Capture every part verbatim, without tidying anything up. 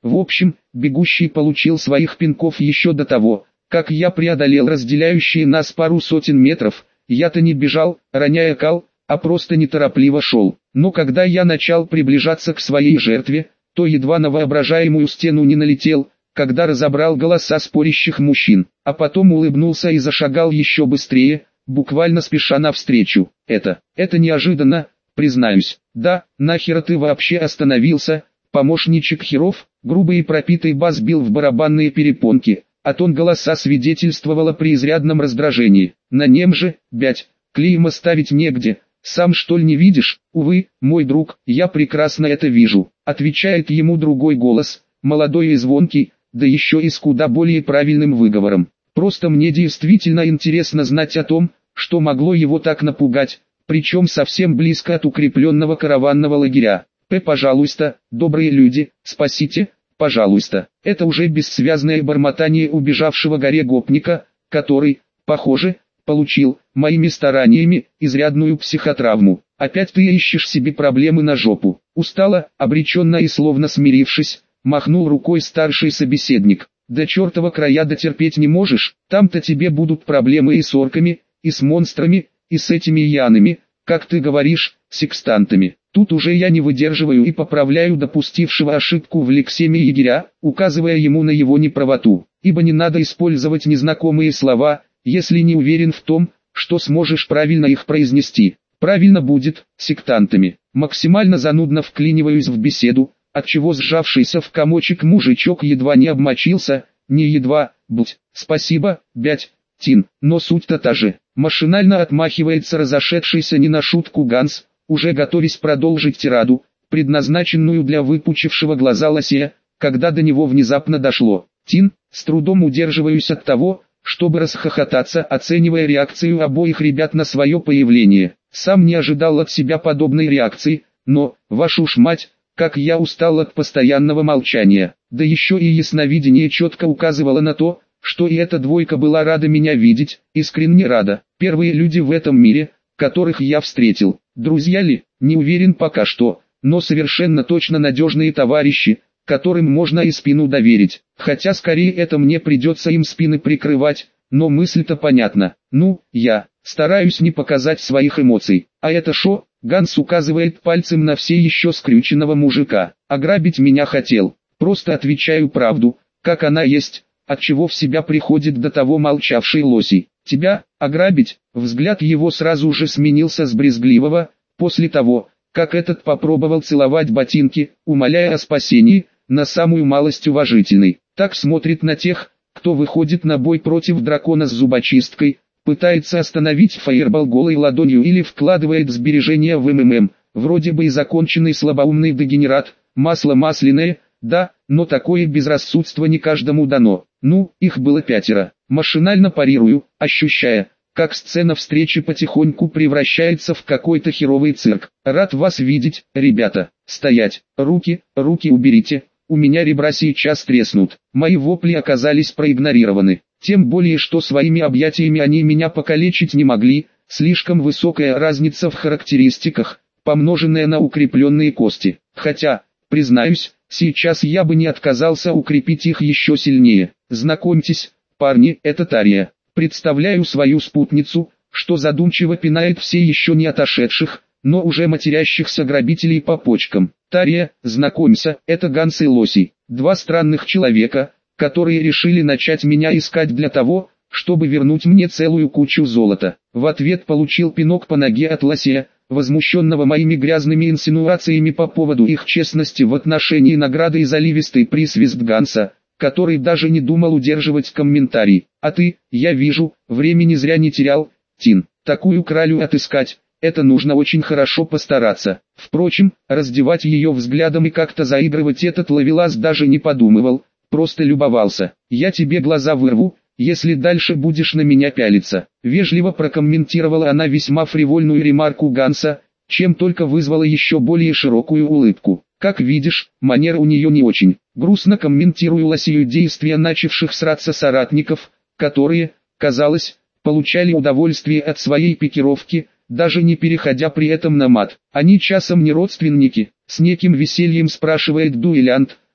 В общем, бегущий получил своих пинков еще до того, как я преодолел разделяющие нас пару сотен метров. Я-то не бежал, роняя кал, а просто неторопливо шел. Но когда я начал приближаться к своей жертве, то едва на воображаемую стену не налетел, когда разобрал голоса спорящих мужчин, а потом улыбнулся и зашагал еще быстрее, буквально спеша навстречу. Это, это неожиданно, признаюсь. Да, нахера ты вообще остановился, помощничек херов? Грубый и пропитый бас бил в барабанные перепонки, а тон голоса свидетельствовало при изрядном раздражении. На нем же, бять, клейма ставить негде. Сам что ли не видишь? Увы, мой друг, я прекрасно это вижу. Отвечает ему другой голос, молодой и звонкий, да еще и с куда более правильным выговором. Просто мне действительно интересно знать о том, что могло его так напугать, причем совсем близко от укрепленного караванного лагеря. П, пожалуйста, добрые люди, спасите, пожалуйста. Это уже бессвязное бормотание убежавшего горе гопника, который, похоже, получил, моими стараниями, изрядную психотравму. Опять ты ищешь себе проблемы на жопу. Устало, обреченно и словно смирившись, махнул рукой старший собеседник. До чертова края дотерпеть не можешь, там-то тебе будут проблемы и с орками, и с монстрами, и с этими янами, как ты говоришь, секстантами. Тут уже я не выдерживаю и поправляю допустившего ошибку в лексеме егеря, указывая ему на его неправоту, ибо не надо использовать незнакомые слова, если не уверен в том, что сможешь правильно их произнести. Правильно будет, сектантами. Максимально занудно вклиниваюсь в беседу, отчего сжавшийся в комочек мужичок едва не обмочился, не едва, будь, спасибо, бять, Тин, но суть-то та же. Машинально отмахивается разошедшийся не на шутку Ганс, уже готовясь продолжить тираду, предназначенную для выпучившего глаза лося, когда до него внезапно дошло. Тин, с трудом удерживаюсь от того, чтобы расхохотаться, оценивая реакцию обоих ребят на свое появление. Сам не ожидал от себя подобной реакции, но, вашу ж мать, как я устал от постоянного молчания. Да еще и ясновидение четко указывало на то, что и эта двойка была рада меня видеть, искренне рада. Первые люди в этом мире, которых я встретил. Друзья ли, не уверен пока что, но совершенно точно надежные товарищи, которым можно и спину доверить. Хотя скорее это мне придется им спины прикрывать, но мысль-то понятна. Ну, я стараюсь не показать своих эмоций. А это шо? Ганс указывает пальцем на все еще скрюченного мужика. Ограбить меня хотел. Просто отвечаю правду, как она есть, отчего в себя приходит до того молчавший лосей. Тебя ограбить? Взгляд его сразу же сменился с брезгливого, после того, как этот попробовал целовать ботинки, умоляя о спасении, на самую малость уважительный. Так смотрит на тех, кто выходит на бой против дракона с зубочисткой, пытается остановить фаербол голой ладонью или вкладывает сбережения в МММ, вроде бы и законченный слабоумный дегенерат, масло масляное, да, но такое безрассудство не каждому дано. Ну, их было пятеро. Машинально парирую, ощущая, как сцена встречи потихоньку превращается в какой-то херовый цирк. Рад вас видеть, ребята. Стоять, руки, руки уберите, у меня ребра сейчас треснут. Мои вопли оказались проигнорированы. Тем более, что своими объятиями они меня покалечить не могли, слишком высокая разница в характеристиках, помноженная на укрепленные кости. Хотя, признаюсь, сейчас я бы не отказался укрепить их еще сильнее. Знакомьтесь, парни, это Тария. Представляю свою спутницу, что задумчиво пинает все еще не отошедших, но уже матерящихся грабителей по почкам. Тария, знакомься, это Ганс и Лосей. Два странных человека, которые решили начать меня искать для того, чтобы вернуть мне целую кучу золота. В ответ получил пинок по ноге от Лосея, возмущенного моими грязными инсинуациями по поводу их честности в отношении награды и заливистый присвист Ганса, который даже не думал удерживать комментарий. А ты, я вижу, времени зря не терял, Тин. Такую кралю отыскать, это нужно очень хорошо постараться. Впрочем, раздевать ее взглядом и как-то заигрывать этот ловелас даже не подумывал, просто любовался. Я тебе глаза вырву, если дальше будешь на меня пялиться. Вежливо прокомментировала она весьма фривольную ремарку Ганса, чем только вызвала еще более широкую улыбку. Как видишь, манер у нее не очень. Грустно комментирую Лосею действия начавших сраться соратников, которые, казалось, получали удовольствие от своей пикировки, даже не переходя при этом на мат. Они часом не родственники, с неким весельем спрашивает дуэлянт,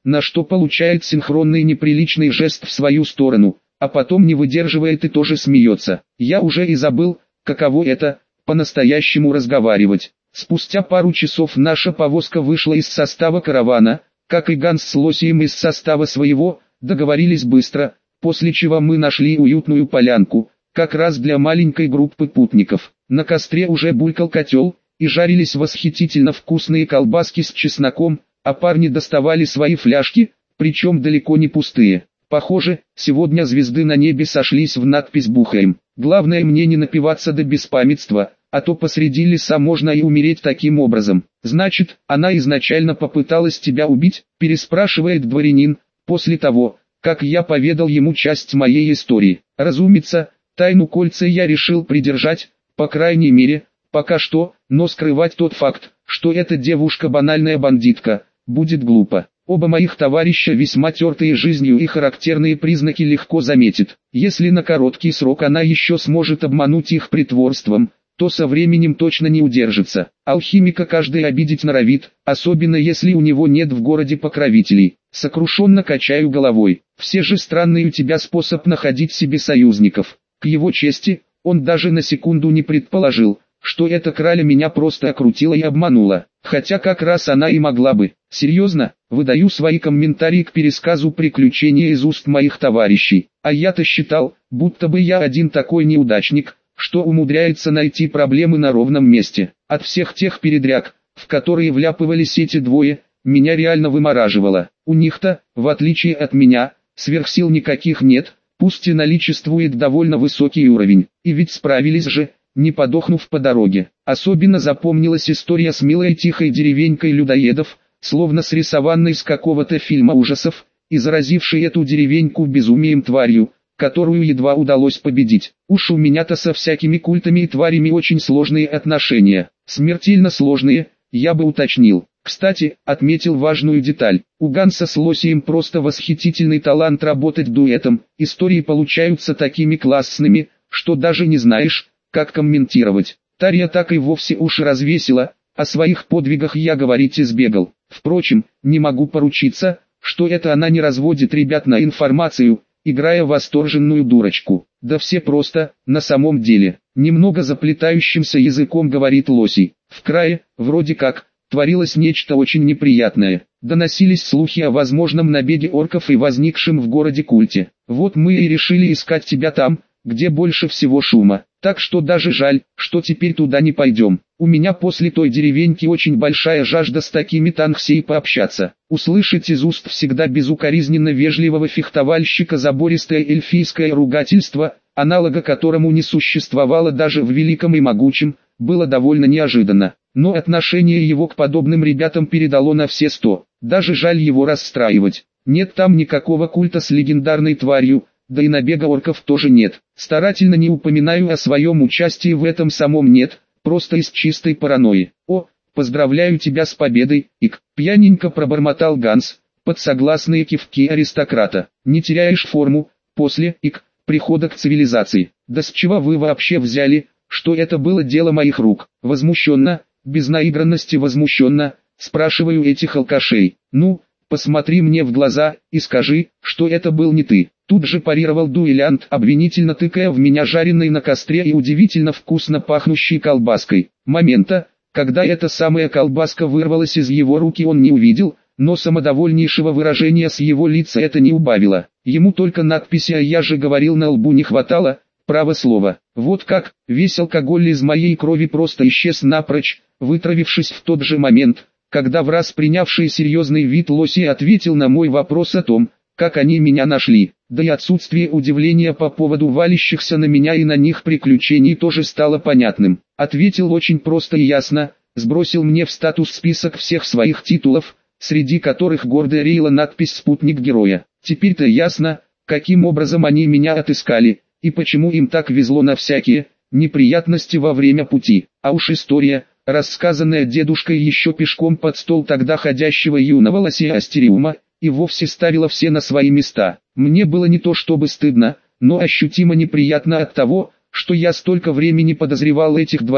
на что получает синхронный неприличный жест в свою сторону, а потом не выдерживает и тоже смеется. Я уже и забыл, каково это, по-настоящему разговаривать. Спустя пару часов наша повозка вышла из состава каравана, как и Ганс с Лосием из состава своего, договорились быстро, после чего мы нашли уютную полянку, как раз для маленькой группы путников. На костре уже булькал котел, и жарились восхитительно вкусные колбаски с чесноком, а парни доставали свои фляжки, причем далеко не пустые. Похоже, сегодня звезды на небе сошлись в надпись «Бухаем». Главное мне не напиваться до беспамятства, а то посреди леса можно и умереть таким образом. Значит, она изначально попыталась тебя убить, переспрашивает дворянин, после того, как я поведал ему часть моей истории. Разумеется, тайну кольца я решил придержать, по крайней мере, пока что, но скрывать тот факт, что эта девушка банальная бандитка, будет глупо. Оба моих товарища весьма тертые жизнью и характерные признаки легко заметит. Если на короткий срок она еще сможет обмануть их притворством, то со временем точно не удержится. Алхимика каждый обидеть норовит, особенно если у него нет в городе покровителей. Сокрушенно качаю головой. Все же странный у тебя способ находить себе союзников. К его чести, он даже на секунду не предположил, что эта краля меня просто окрутила и обманула. Хотя как раз она и могла бы. Серьезно, выдаю свои комментарии к пересказу приключения из уст моих товарищей. А я-то считал, будто бы я один такой неудачник, что умудряется найти проблемы на ровном месте. От всех тех передряг, в которые вляпывались эти двое, меня реально вымораживало. У них-то, в отличие от меня, сверхсил никаких нет, пусть и наличествует довольно высокий уровень. И ведь справились же, не подохнув по дороге. Особенно запомнилась история с милой тихой деревенькой людоедов, словно срисованной с какого-то фильма ужасов, и заразившей эту деревеньку безумием тварью, которую едва удалось победить. Уж у меня-то со всякими культами и тварями очень сложные отношения. Смертельно сложные, я бы уточнил. Кстати, отметил важную деталь. У Ганса с Лосием просто восхитительный талант работать дуэтом. Истории получаются такими классными, что даже не знаешь, как комментировать. Тарья так и вовсе уши развесила, о своих подвигах я говорить избегал. Впрочем, не могу поручиться, что это она не разводит ребят на информацию, играя восторженную дурочку. Да все просто, на самом деле. Немного заплетающимся языком говорит Лосий. В крае, вроде как, творилось нечто очень неприятное. Доносились слухи о возможном набеге орков и возникшем в городе культе. Вот мы и решили искать тебя там, где больше всего шума. Так что даже жаль, что теперь туда не пойдем. У меня после той деревеньки очень большая жажда с такими танксей пообщаться. Услышать из уст всегда безукоризненно вежливого фехтовальщика забористое эльфийское ругательство, аналога которому не существовало даже в великом и могучем, было довольно неожиданно. Но отношение его к подобным ребятам передало на все сто. Даже жаль его расстраивать. Нет там никакого культа с легендарной тварью, да и набега орков тоже нет. Старательно не упоминаю о своем участии в этом самом нет, просто из чистой паранойи. О, поздравляю тебя с победой, Ик, пьяненько пробормотал Ганс, под согласные кивки аристократа. Не теряешь форму, после, Ик, прихода к цивилизации. Да с чего вы вообще взяли, что это было дело моих рук? Возмущенно, без наигранности возмущенно, спрашиваю этих алкашей. Ну, посмотри мне в глаза и скажи, что это был не ты. Тут же парировал дуэлянт, обвинительно тыкая в меня жареной на костре и удивительно вкусно пахнущей колбаской. Момента, когда эта самая колбаска вырвалась из его руки, он не увидел, но самодовольнейшего выражения с его лица это не убавило. Ему только надписи «А я же говорил» на лбу не хватало, право слово. Вот как, весь алкоголь из моей крови просто исчез напрочь, вытравившись в тот же момент, когда враз принявший серьезный вид Лосий ответил на мой вопрос о том, как они меня нашли. Да и отсутствие удивления по поводу валящихся на меня и на них приключений тоже стало понятным. Ответил очень просто и ясно, сбросил мне в статус список всех своих титулов, среди которых гордо реяла надпись «Спутник героя». Теперь-то ясно, каким образом они меня отыскали, и почему им так везло на всякие неприятности во время пути. А уж история, рассказанная дедушкой еще пешком под стол тогда ходящего юного Лосия Астериума, и вовсе ставила все на свои места. Мне было не то чтобы стыдно, но ощутимо неприятно от того, что я столько времени подозревал этих двоих,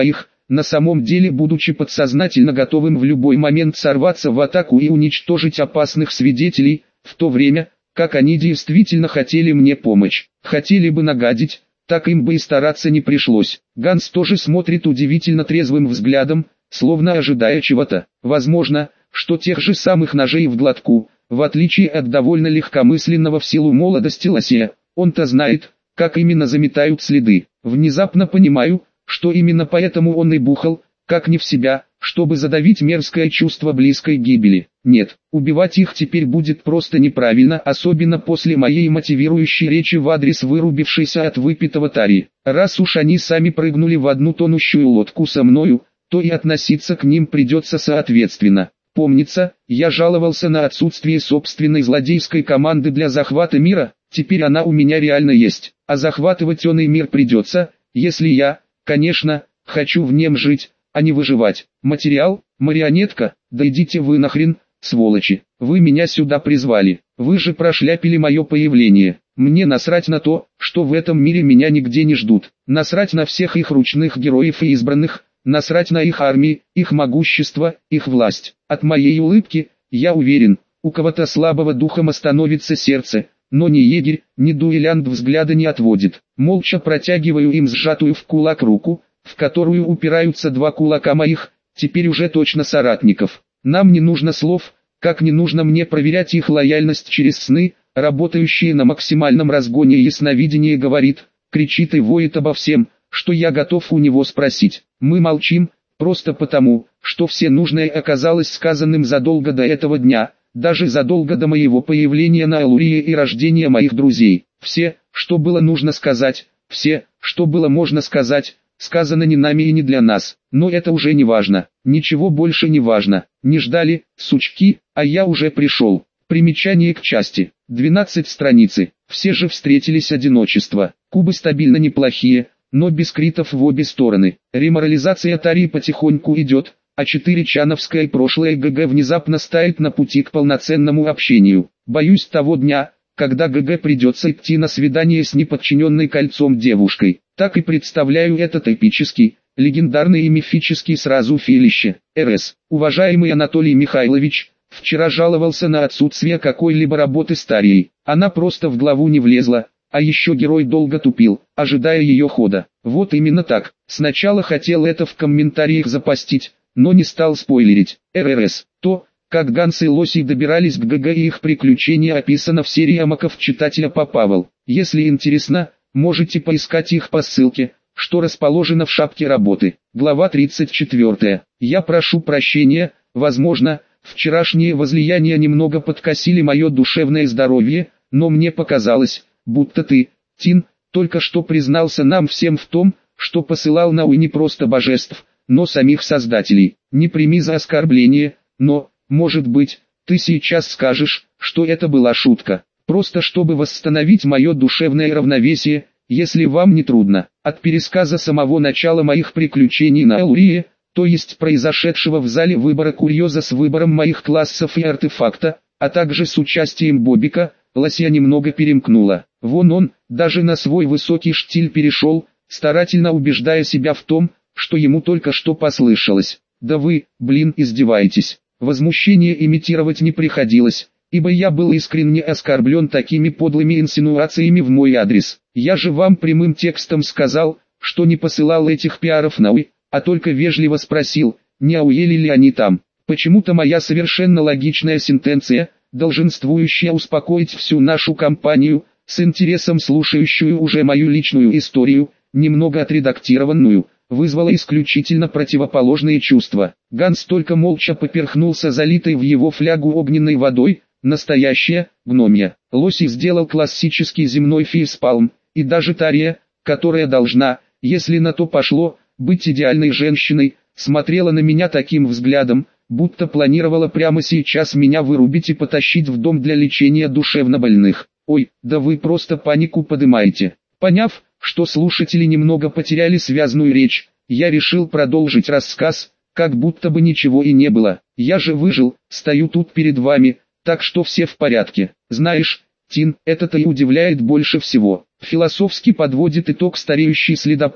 на самом деле будучи подсознательно готовым в любой момент сорваться в атаку и уничтожить опасных свидетелей, в то время, как они действительно хотели мне помочь. Хотели бы нагадить, так им бы и стараться не пришлось. Ганс тоже смотрит удивительно трезвым взглядом, словно ожидая чего-то. Возможно, что тех же самых ножей в глотку, в отличие от довольно легкомысленного в силу молодости лося, он-то знает, как именно заметают следы. Внезапно понимаю, что именно поэтому он и бухал, как не в себя, чтобы задавить мерзкое чувство близкой гибели. Нет, убивать их теперь будет просто неправильно, особенно после моей мотивирующей речи в адрес вырубившейся от выпитого тари. Раз уж они сами прыгнули в одну тонущую лодку со мною, то и относиться к ним придется соответственно. Помнится, я жаловался на отсутствие собственной злодейской команды для захвата мира, теперь она у меня реально есть, а захватывать он и мир придется, если я, конечно, хочу в нем жить, а не выживать. Материал, марионетка, да идите вы нахрен, сволочи, вы меня сюда призвали, вы же прошляпили мое появление. Мне насрать на то, что в этом мире меня нигде не ждут, насрать на всех их ручных героев и избранных, насрать на их армии, их могущество, их власть. От моей улыбки, я уверен, у кого-то слабого духом остановится сердце, но ни егерь, ни дуэлянт взгляда не отводит. Молча протягиваю им сжатую в кулак руку, в которую упираются два кулака моих, теперь уже точно соратников. Нам не нужно слов, как не нужно мне проверять их лояльность через сны, работающие на максимальном разгоне ясновидение говорит, кричит и воет обо всем, что я готов у него спросить. Мы молчим, просто потому, что все нужное оказалось сказанным задолго до этого дня, даже задолго до моего появления на Алурии и рождения моих друзей. Все, что было нужно сказать, все, что было можно сказать, сказано не нами и не для нас, но это уже не важно, ничего больше не важно. Не ждали, сучки, а я уже пришел. Примечание к части, двенадцать страницы, все же встретились одиночество. Кубы стабильно неплохие, но без критов в обе стороны. Реморализация Тари потихоньку идет, а четыре чановское прошлое ГГ внезапно стоит на пути к полноценному общению. Боюсь того дня, когда ГГ придется идти на свидание с неподчиненной кольцом девушкой. Так и представляю этот эпический, легендарный и мифический сразу филище. РС. Уважаемый Анатолий Михайлович, вчера жаловался на отсутствие какой-либо работы с Тарией. Она просто в главу не влезла. А еще герой долго тупил, ожидая ее хода. Вот именно так. Сначала хотел это в комментариях запостить, но не стал спойлерить. РРС. То, как Ганс и Лоси добирались к ГГ и их приключения описано в серии Амаков читателя Попавал. Если интересно, можете поискать их по ссылке, что расположено в шапке работы. Глава тридцать четвёртая. Я прошу прощения, возможно, вчерашние возлияния немного подкосили мое душевное здоровье, но мне показалось, будто ты, Тин, только что признался нам всем в том, что посылал на Уи не просто божеств, но самих создателей. Не прими за оскорбление, но, может быть, ты сейчас скажешь, что это была шутка, просто чтобы восстановить мое душевное равновесие, если вам не трудно. От пересказа самого начала моих приключений на Алурии, то есть произошедшего в зале выбора курьеза с выбором моих классов и артефакта, а также с участием Бобика, Лося немного перемкнула. Вон он, даже на свой высокий штиль перешел, старательно убеждая себя в том, что ему только что послышалось. Да вы, блин, издеваетесь. Возмущение имитировать не приходилось, ибо я был искренне оскорблен такими подлыми инсинуациями в мой адрес. Я же вам прямым текстом сказал, что не посылал этих пиаров на Уи, а только вежливо спросил, не ауели ли они там. Почему-то моя совершенно логичная сентенция, долженствующая успокоить всю нашу компанию, с интересом слушающую уже мою личную историю, немного отредактированную, вызвала исключительно противоположные чувства. Ганс только молча поперхнулся залитой в его флягу огненной водой, настоящая, гномья. Лоси сделал классический земной фейспалм, и даже Тария, которая должна, если на то пошло, быть идеальной женщиной, смотрела на меня таким взглядом, будто планировала прямо сейчас меня вырубить и потащить в дом для лечения душевнобольных. Ой, да вы просто панику подымаете. Поняв, что слушатели немного потеряли связную речь, я решил продолжить рассказ, как будто бы ничего и не было. Я же выжил, стою тут перед вами, так что все в порядке. Знаешь, Тин, это-то и удивляет больше всего. Философски подводит итог стареющий следопыт,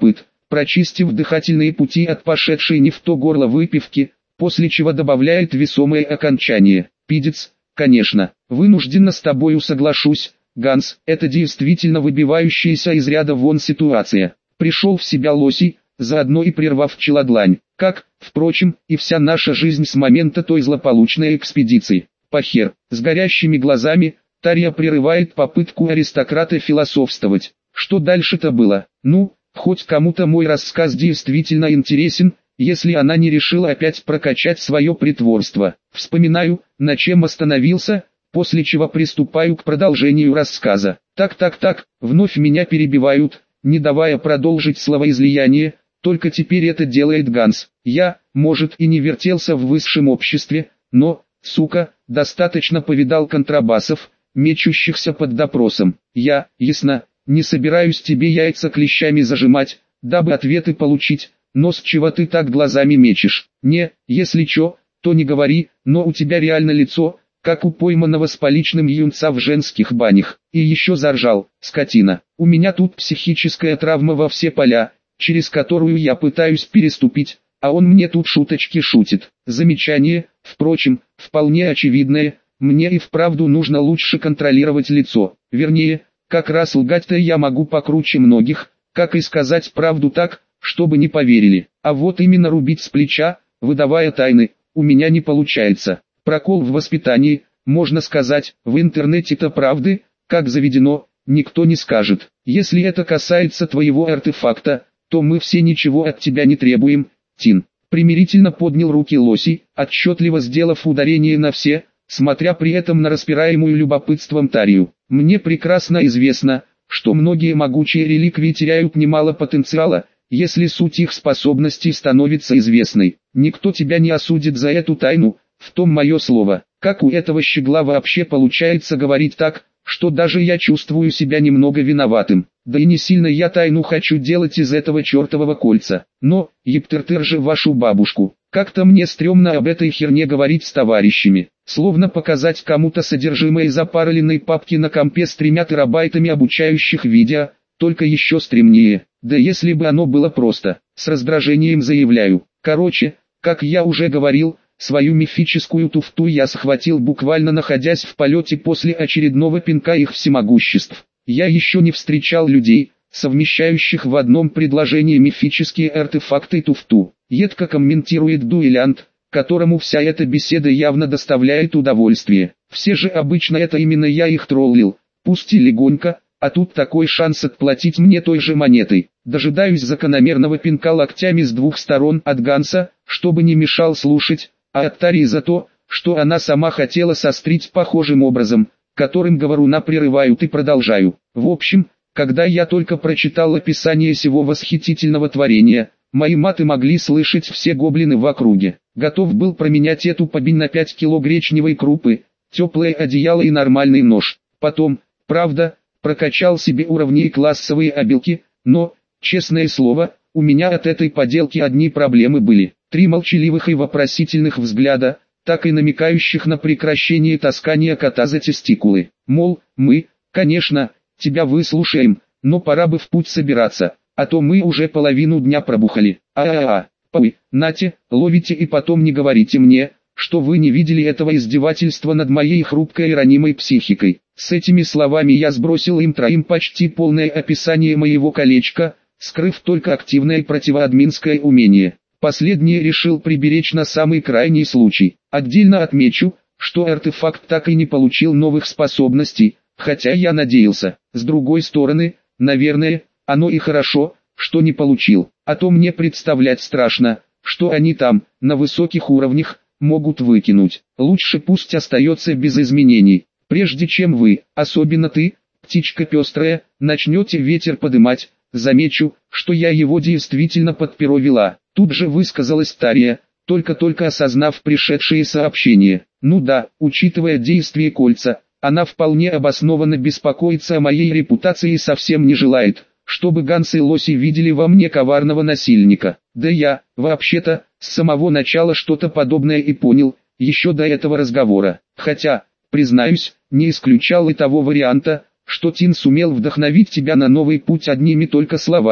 прочистив дыхательные пути от пошедшей не в то горло выпивки, после чего добавляет весомое окончание. Пидец, конечно, вынужденно с тобою соглашусь, Ганс, это действительно выбивающаяся из ряда вон ситуация. Пришел в себя Лосий, заодно и прервав челодлань, как, впрочем, и вся наша жизнь с момента той злополучной экспедиции. Похер, с горящими глазами, Тарья прерывает попытку аристократа философствовать. Что дальше-то было? Ну, хоть кому-то мой рассказ действительно интересен, если она не решила опять прокачать свое притворство. Вспоминаю, на чем остановился, после чего приступаю к продолжению рассказа. Так-так-так, вновь меня перебивают, не давая продолжить словоизлияние, только теперь это делает Ганс. Я, может, и не вертелся в высшем обществе, но, сука, достаточно повидал контрабасов, мечущихся под допросом. Я, ясно, не собираюсь тебе яйца клещами зажимать, дабы ответы получить, но с чего ты так глазами мечешь? Не, если чё, то не говори, но у тебя реально лицо, как у пойманного с поличным юнца в женских банях. И еще заржал, скотина. У меня тут психическая травма во все поля, через которую я пытаюсь переступить, а он мне тут шуточки шутит. Замечание, впрочем, вполне очевидное, мне и вправду нужно лучше контролировать лицо. Вернее, как раз лгать-то я могу покруче многих, как и сказать правду так, чтобы не поверили. А вот именно рубить с плеча, выдавая тайны, у меня не получается. Прокол в воспитании, можно сказать, в интернете-то правды, как заведено, никто не скажет. Если это касается твоего артефакта, то мы все ничего от тебя не требуем, Тин. Примирительно поднял руки Лосий, отчетливо сделав ударение на все, смотря при этом на распираемую любопытством Тарью. Мне прекрасно известно, что многие могучие реликвии теряют немало потенциала, если суть их способностей становится известной. Никто тебя не осудит за эту тайну, в том мое слово. Как у этого щегла вообще получается говорить так, что даже я чувствую себя немного виноватым. Да и не сильно я тайну хочу делать из этого чертового кольца. Но, ептертер же вашу бабушку, как-то мне стрёмно об этой херне говорить с товарищами. Словно показать кому-то содержимое запароленной папки на компе с тремя терабайтами обучающих видео, только еще стремнее. Да если бы оно было просто, с раздражением заявляю. Короче, как я уже говорил, свою мифическую туфту я схватил буквально находясь в полете после очередного пинка их всемогуществ. Я еще не встречал людей, совмещающих в одном предложении мифические артефакты и туфту. Едко комментирует дуэлянт, которому вся эта беседа явно доставляет удовольствие. Все же обычно это именно я их троллил, пусть и легонько, а тут такой шанс отплатить мне той же монетой. Дожидаюсь закономерного пинка локтями с двух сторон от Ганса, чтобы не мешал слушать, а от Тарии за то, что она сама хотела сострить похожим образом, которым говоруна прерывают и продолжаю. В общем, когда я только прочитал описание сего восхитительного творения, мои маты могли слышать все гоблины в округе. Готов был променять эту побень на пять кило гречневой крупы, теплое одеяло и нормальный нож. Потом, правда, прокачал себе уровни и классовые обилки, но, честное слово, у меня от этой поделки одни проблемы были. Три молчаливых и вопросительных взгляда, так и намекающих на прекращение таскания кота за тестикулы. Мол, мы, конечно, тебя выслушаем, но пора бы в путь собираться, а то мы уже половину дня пробухали. А-а-а, пой, нате, ловите и потом не говорите мне, что вы не видели этого издевательства над моей хрупкой и ранимой психикой. С этими словами я сбросил им троим почти полное описание моего колечка, скрыв только активное противоадминское умение. Последнее решил приберечь на самый крайний случай. Отдельно отмечу, что артефакт так и не получил новых способностей, хотя я надеялся. С другой стороны, наверное, оно и хорошо, что не получил. А то мне представлять страшно, что они там, на высоких уровнях, могут выкинуть. Лучше пусть остается без изменений. Прежде чем вы, особенно ты, птичка пестрая, начнете ветер подымать, замечу, что я его действительно под перо вела. Тут же высказалась Тария, только-только осознав пришедшие сообщения. Ну да, учитывая действие кольца, она вполне обоснованно беспокоится о моей репутации и совсем не желает, чтобы Ганс и Лосий видели во мне коварного насильника. Да я, вообще-то, с самого начала что-то подобное и понял, еще до этого разговора. Хотя, признаюсь, не исключал и того варианта, что Тин сумел вдохновить тебя на новый путь одними только словами.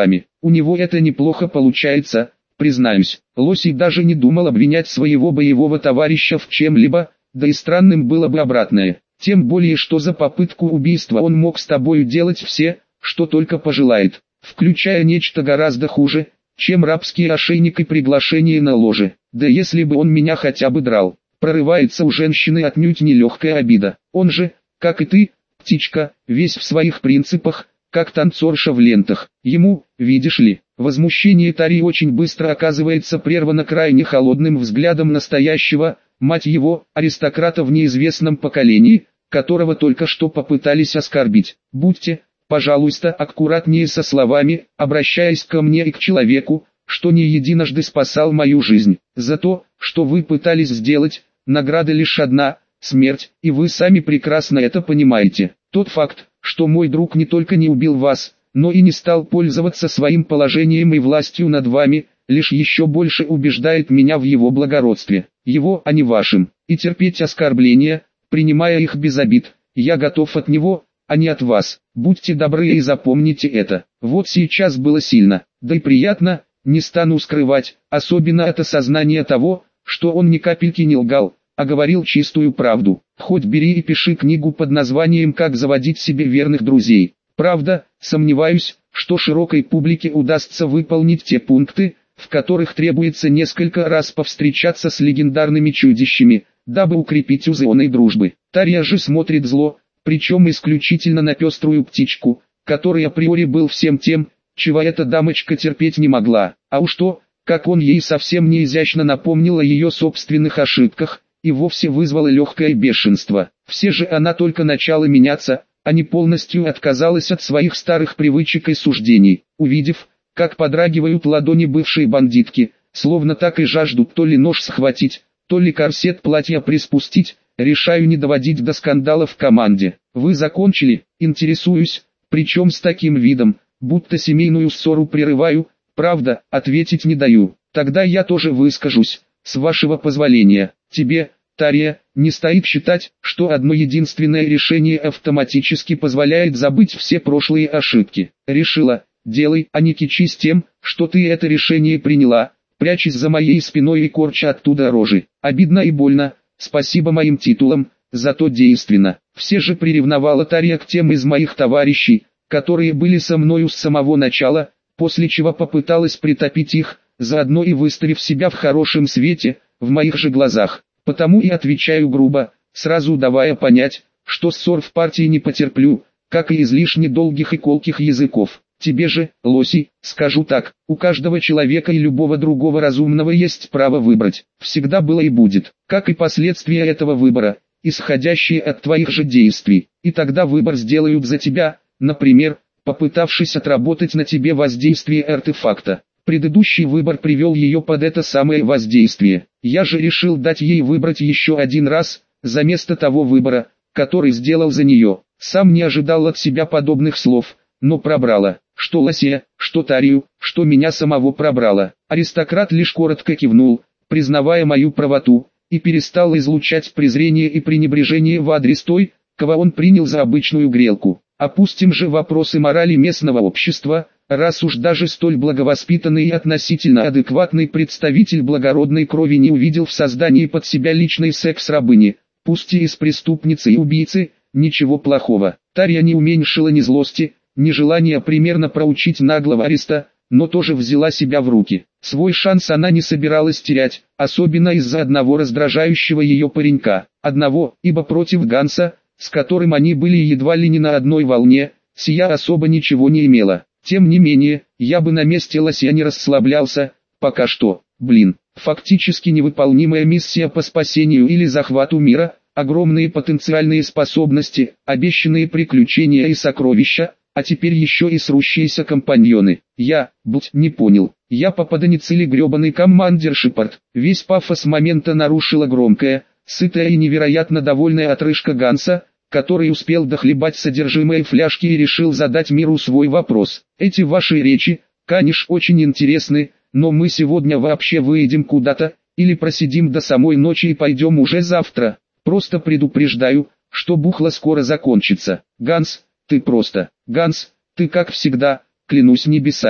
у него это неплохо получается, признаюсь. Лосей даже не думал обвинять своего боевого товарища в чем-либо, да и странным было бы обратное. Тем более, что за попытку убийства он мог с тобою делать все, что только пожелает, включая нечто гораздо хуже, чем рабский ошейник и приглашение на ложе. Да если бы он меня хотя бы драл, прорывается у женщины отнюдь нелегкая обида. Он же, как и ты, птичка, весь в своих принципах, как танцорша в лентах. Ему, видишь ли, возмущение Тарии очень быстро оказывается прервано крайне холодным взглядом настоящего, мать его, аристократа в неизвестном поколении, которого только что попытались оскорбить. Будьте, пожалуйста, аккуратнее со словами, обращаясь ко мне и к человеку, что не единожды спасал мою жизнь. За то, что вы пытались сделать, награда лишь одна – смерть, и вы сами прекрасно это понимаете. Тот факт, что мой друг не только не убил вас, но и не стал пользоваться своим положением и властью над вами, лишь еще больше убеждает меня в его благородстве, его, а не вашим, и терпеть оскорбления, принимая их без обид, я готов от него, а не от вас. Будьте добры и запомните это. Вот сейчас было сильно, да и приятно, не стану скрывать, особенно от осознания того, что он ни капельки не лгал, а говорил чистую правду. Хоть бери и пиши книгу под названием «Как заводить себе верных друзей». Правда, сомневаюсь, что широкой публике удастся выполнить те пункты, в которых требуется несколько раз повстречаться с легендарными чудищами, дабы укрепить узы оной дружбы. Тария же смотрит зло, причем исключительно на пеструю птичку, который априори был всем тем, чего эта дамочка терпеть не могла. А уж то, как он ей совсем неизящно напомнил о ее собственных ошибках, и вовсе вызвало легкое бешенство. Все же она только начала меняться, а не полностью отказалась от своих старых привычек и суждений. Увидев, как подрагивают ладони бывшей бандитки, словно так и жаждут то ли нож схватить, то ли корсет платья приспустить, решаю не доводить до скандала в команде. Вы закончили? Интересуюсь, причем с таким видом, будто семейную ссору прерываю. Правда, ответить не даю. Тогда я тоже выскажусь, с вашего позволения. Тебе, Тария, не стоит считать, что одно единственное решение автоматически позволяет забыть все прошлые ошибки. Решила, делай, а не кичись тем, что ты это решение приняла, прячась за моей спиной и корча оттуда рожи. Обидно и больно, спасибо моим титулам, зато действенно. Все же приревновала Тария к тем из моих товарищей, которые были со мною с самого начала, после чего попыталась притопить их, заодно и выставив себя в хорошем свете, в моих же глазах. Потому и отвечаю грубо, сразу давая понять, что ссор в партии не потерплю, как и излишне долгих и колких языков. Тебе же, Лосей, скажу так, у каждого человека и любого другого разумного есть право выбрать. Всегда было и будет, как и последствия этого выбора, исходящие от твоих же действий. И тогда выбор сделают за тебя, например, попытавшись отработать на тебе воздействие артефакта. Предыдущий выбор привел ее под это самое воздействие. Я же решил дать ей выбрать еще один раз, заместо того выбора, который сделал за нее. Сам не ожидал от себя подобных слов, но пробрало. Что Лосея, что Тарию, что меня самого пробрало. Аристократ лишь коротко кивнул, признавая мою правоту, и перестал излучать презрение и пренебрежение в адрес той, кого он принял за обычную грелку. Опустим же вопросы морали местного общества, раз уж даже столь благовоспитанный и относительно адекватный представитель благородной крови не увидел в создании под себя личной секс-рабыни, пусть и из преступницы и убийцы, ничего плохого. Тария не уменьшила ни злости, ни желания примерно проучить наглого ареста, но тоже взяла себя в руки. Свой шанс она не собиралась терять, особенно из-за одного раздражающего ее паренька. Одного, ибо против Ганса, с которым они были едва ли не на одной волне, сия особо ничего не имела. Тем не менее, я бы на месте Лосея не расслаблялся, пока что. Блин, фактически невыполнимая миссия по спасению или захвату мира, огромные потенциальные способности, обещанные приключения и сокровища, а теперь еще и срущиеся компаньоны. Я, будь, не понял, я попаданец или гребаный командир Шепард. Весь пафос момента нарушила громкая, сытая и невероятно довольная отрыжка Ганса, который успел дохлебать содержимое фляжки и решил задать миру свой вопрос. Эти ваши речи, конечно, очень интересны, но мы сегодня вообще выйдем куда-то, или просидим до самой ночи и пойдем уже завтра. Просто предупреждаю, что бухло скоро закончится. Ганс, ты просто, Ганс, ты как всегда, клянусь небесами.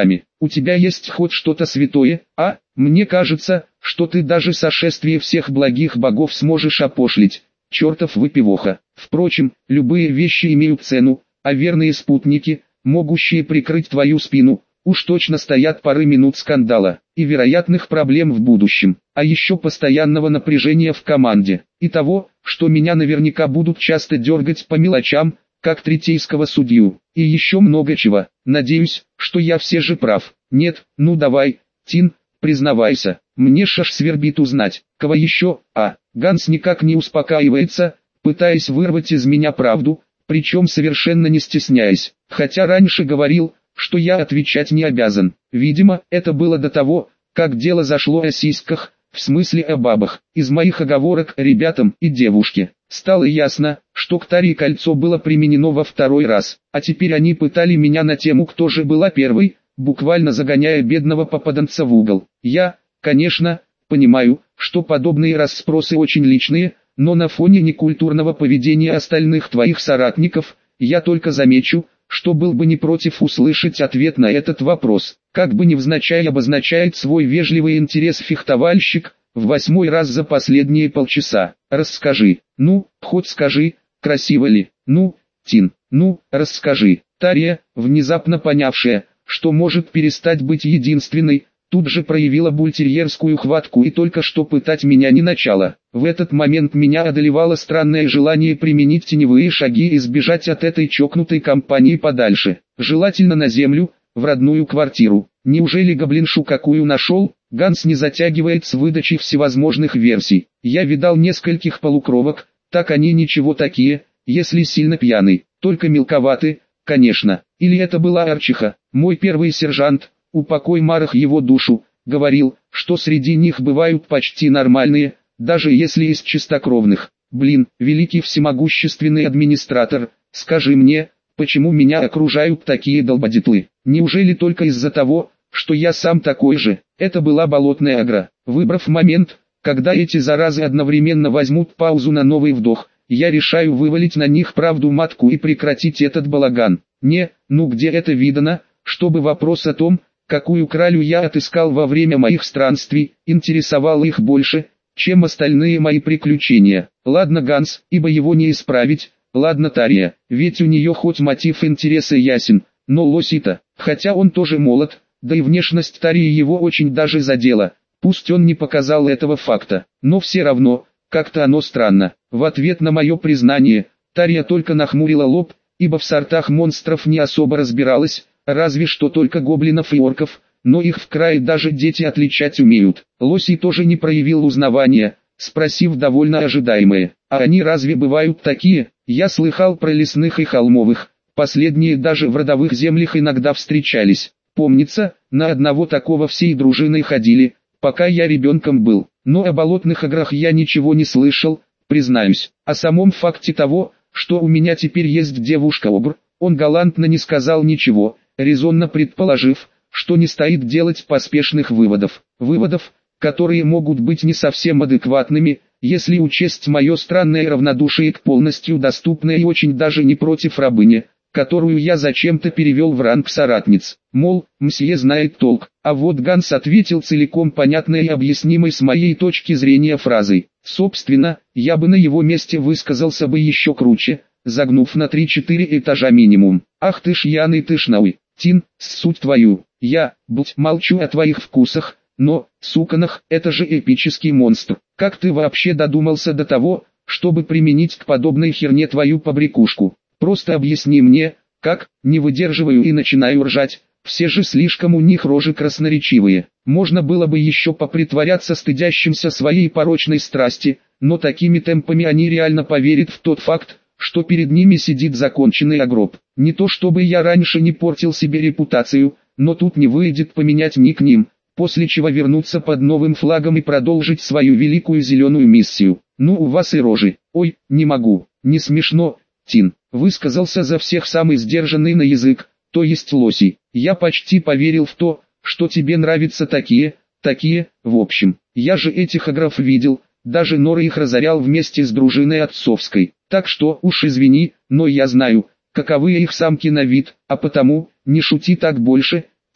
у тебя есть хоть что-то святое, а? Мне кажется, что ты даже сошествие всех благих богов сможешь опошлить. Чертов выпивоха. Впрочем, любые вещи имеют цену, а верные спутники, могущие прикрыть твою спину, уж точно стоят пары минут скандала и вероятных проблем в будущем, а еще постоянного напряжения в команде, и того, что меня наверняка будут часто дергать по мелочам, как третейского судью, и еще много чего. Надеюсь, что я все же прав. Нет, ну давай, Тин, признавайся, мне шаш свербит узнать, кого еще, а, Ганс никак не успокаивается, пытаясь вырвать из меня правду, причем совершенно не стесняясь, хотя раньше говорил, что я отвечать не обязан. Видимо, это было до того, как дело зашло о сиськах, в смысле о бабах. Из моих оговорок ребятам и девушке стало ясно, что к Тарии кольцо было применено во второй раз, а теперь они пытали меня на тему, кто же была первой, буквально загоняя бедного попаданца в угол. Я, конечно, понимаю, что подобные расспросы очень личные, но на фоне некультурного поведения остальных твоих соратников, я только замечу, что был бы не против услышать ответ на этот вопрос. Как бы невзначай обозначает свой вежливый интерес фехтовальщик, в восьмой раз за последние полчаса. Расскажи, ну, хоть скажи, красиво ли, ну, Тин, ну, расскажи. Тария, внезапно понявшая, что может перестать быть единственной, тут же проявила бультерьерскую хватку и только что пытать меня не начала. В этот момент меня одолевало странное желание применить теневые шаги и сбежать от этой чокнутой компании подальше, желательно на землю, в родную квартиру. Неужели гоблиншу какую нашел? Ганс не затягивает с выдачей всевозможных версий. Я видал нескольких полукровок, так они ничего такие, если сильно пьяный, только мелковаты, конечно. Или это была Арчиха, мой первый сержант, упокой Марах его душу, говорил, что среди них бывают почти нормальные, даже если из чистокровных. Блин, великий всемогущественный администратор, скажи мне, почему меня окружают такие долбодятлы? Неужели только из-за того, что я сам такой же? Это была болотная агра. Выбрав момент, когда эти заразы одновременно возьмут паузу на новый вдох, я решаю вывалить на них правду матку и прекратить этот балаган. Не, ну где это видано, чтобы вопрос о том, какую кралю я отыскал во время моих странствий, интересовал их больше, чем остальные мои приключения. Ладно Ганс, ибо его не исправить, ладно Тария, ведь у нее хоть мотив интереса ясен, но Лоси-то, хотя он тоже молод, да и внешность Тарии его очень даже задела, пусть он не показал этого факта, но все равно, как-то оно странно. В ответ на мое признание, Тария только нахмурила лоб, ибо в сортах монстров не особо разбиралась, разве что только гоблинов и орков, но их в крае даже дети отличать умеют. Лоси тоже не проявил узнавания, спросив довольно ожидаемое, а они разве бывают такие? Я слыхал про лесных и холмовых, последние даже в родовых землях иногда встречались. Помнится, на одного такого всей дружиной ходили, пока я ребенком был, но о болотных аграх я ничего не слышал, признаюсь. О самом факте того, что у меня теперь есть девушка-обр, он галантно не сказал ничего, резонно предположив, что не стоит делать поспешных выводов. Выводов, которые могут быть не совсем адекватными, если учесть мое странное равнодушие к полностью доступной и очень даже не против рабыне, которую я зачем-то перевел в ранг соратниц. Мол, мсье знает толк, а вот Ганс ответил целиком понятной и объяснимой с моей точки зрения фразой. Собственно, я бы на его месте высказался бы еще круче, загнув на три-четыре этажа минимум. Ах ты ж яный ты ж науй, Тин, суть твою, я, будь, молчу о твоих вкусах, но, суканах, это же эпический монстр. Как ты вообще додумался до того, чтобы применить к подобной херне твою побрякушку? Просто объясни мне, как, не выдерживаю и начинаю ржать, все же слишком у них рожи красноречивые. Можно было бы еще попритворяться стыдящимся своей порочной страсти, но такими темпами они реально поверят в тот факт, что перед ними сидит законченный агроб. Не то чтобы я раньше не портил себе репутацию, но тут не выйдет поменять ник ним, после чего вернуться под новым флагом и продолжить свою великую зеленую миссию. Ну у вас и рожи. Ой, не могу, не смешно, Тин. Высказался за всех самый сдержанный на язык, то есть Лоси. Я почти поверил в то, что тебе нравятся такие, такие, в общем. Я же этих агров видел, даже норы их разорял вместе с дружиной отцовской. Так что уж извини, но я знаю, каковы их самки на вид, а потому, не шути так больше, Тин.